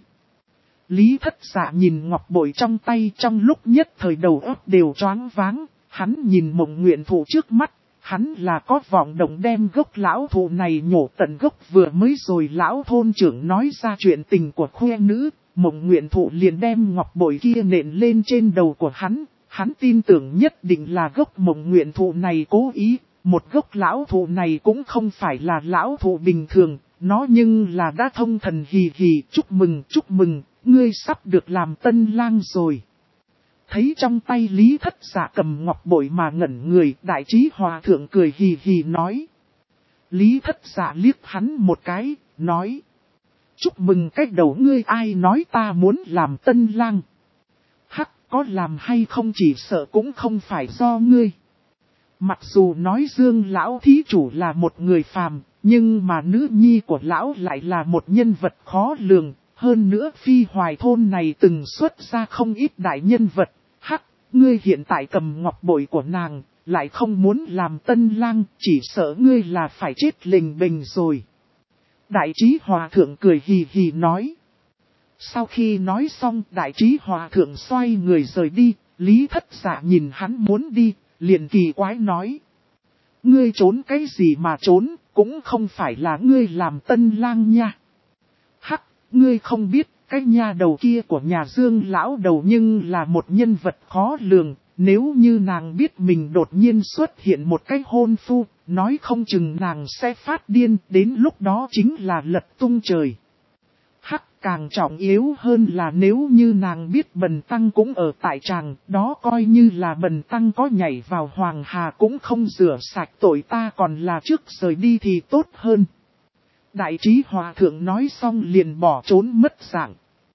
Lý Thất Dạ nhìn ngọc bội trong tay trong lúc nhất thời đầu óc đều choáng váng, hắn nhìn mộng nguyện thụ trước mắt, hắn là có vọng động đem gốc lão thụ này nhổ tận gốc. Vừa mới rồi lão thôn trưởng nói ra chuyện tình của khoe nữ, mộng nguyện thụ liền đem ngọc bội kia nện lên trên đầu của hắn tin tưởng nhất định là gốc mộng nguyện thụ này cố ý. Một gốc lão thụ này cũng không phải là lão thụ bình thường, nó nhưng là đã thông thần hì hì. Chúc mừng, ngươi sắp được làm tân lang rồi. Thấy trong tay Lý Thất Dạ cầm ngọc bội mà ngẩn người, đại trí hòa thượng cười hì hì nói. Lý Thất Dạ liếc hắn một cái, nói. Chúc mừng cách đầu ngươi, ai nói ta muốn làm tân lang. Hắc, có làm hay không chỉ sợ cũng không phải do ngươi. Mặc dù nói Dương lão thí chủ là một người phàm, nhưng mà nữ nhi của lão lại là một nhân vật khó lường. Hơn nữa Phi Hoài thôn này từng xuất ra không ít đại nhân vật. Hắc, ngươi hiện tại cầm ngọc bội của nàng, lại không muốn làm tân lang, chỉ sợ ngươi là phải chết lình bình rồi. Đại trí hòa thượng cười hì hì nói. Sau khi nói xong, đại trí hòa thượng xoay người rời đi. Lý Thất Dạ nhìn hắn muốn đi, liền kỳ quái nói. Ngươi trốn cái gì mà trốn, cũng không phải là ngươi làm tân lang nha. Hắc, ngươi không biết, cái nha đầu kia của nhà Dương lão đầu nhưng là một nhân vật khó lường. Nếu như nàng biết mình đột nhiên xuất hiện một cái hôn phu, nói không chừng nàng sẽ phát điên, đến lúc đó chính là lật tung trời. Hắc, càng trọng yếu hơn là nếu như nàng biết Bần Tăng cũng ở tại tràng, đó coi như là Bần Tăng có nhảy vào Hoàng Hà cũng không rửa sạch tội ta, còn là trước rời đi thì tốt hơn. Đại trí hòa thượng nói xong liền bỏ trốn mất dạng.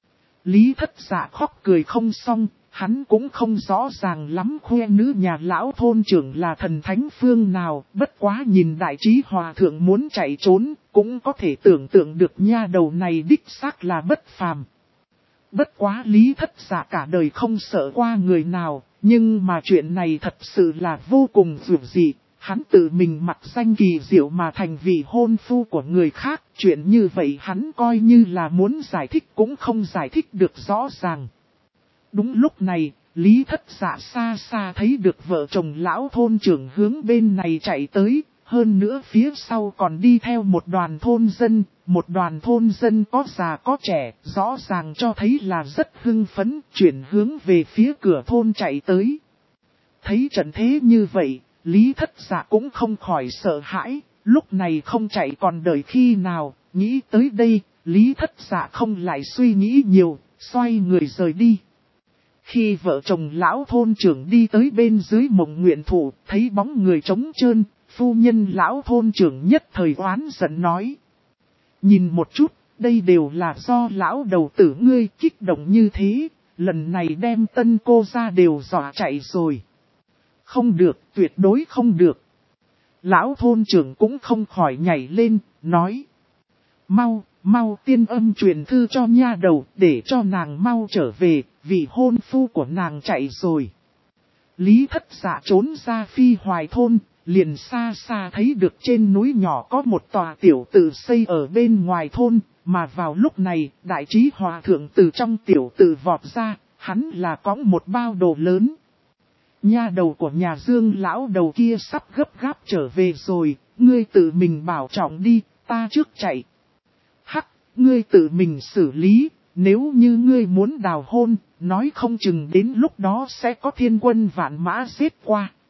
Lý Thất Dạ khóc cười không xong, hắn cũng không rõ ràng lắm khoe nữ nhà lão thôn trưởng là thần thánh phương nào, bất quá nhìn đại trí hòa thượng muốn chạy trốn, cũng có thể tưởng tượng được nha đầu này đích xác là bất phàm. Bất quá Lý Thất Dạ cả đời không sợ qua người nào, nhưng mà chuyện này thật sự là vô cùng dữ dị. Hắn tự mình mặc danh kỳ diệu mà thành vị hôn phu của người khác, chuyện như vậy hắn coi như là muốn giải thích cũng không giải thích được rõ ràng. Đúng lúc này, Lý Thất Dạ xa xa thấy được vợ chồng lão thôn trưởng hướng bên này chạy tới, hơn nữa phía sau còn đi theo một đoàn thôn dân có già có trẻ, rõ ràng cho thấy là rất hưng phấn, chuyển hướng về phía cửa thôn chạy tới. Thấy trận thế như vậy, Lý Thất Dạ cũng không khỏi sợ hãi, lúc này không chạy còn đợi khi nào, nghĩ tới đây, Lý Thất Dạ không lại suy nghĩ nhiều, xoay người rời đi. Khi vợ chồng lão thôn trưởng đi tới bên dưới mộng nguyện thụ, thấy bóng người trống trơn, phu nhân lão thôn trưởng nhất thời oán giận nói. Nhìn một chút, đây đều là do lão đầu tử ngươi kích động như thế, lần này đem tân cô ra đều dọa chạy rồi. Không được, tuyệt đối không được. Lão thôn trưởng cũng không khỏi nhảy lên, nói. Mau tiên âm truyền thư cho nha đầu, để cho nàng mau trở về, vì hôn phu của nàng chạy rồi. Lý Thất Dạ trốn ra Phi Hoài thôn, liền xa xa thấy được trên núi nhỏ có một tòa tiểu tự xây ở bên ngoài thôn, mà vào lúc này, đại trí hòa thượng từ trong tiểu tự vọt ra, hắn là cõng một bao đồ lớn. Nha đầu của nhà Dương lão đầu kia sắp gấp gáp trở về rồi, ngươi tự mình bảo trọng đi, ta trước chạy. Hắc, ngươi tự mình xử lý, nếu như ngươi muốn đào hôn, nói không chừng đến lúc đó sẽ có thiên quân vạn mã giết qua.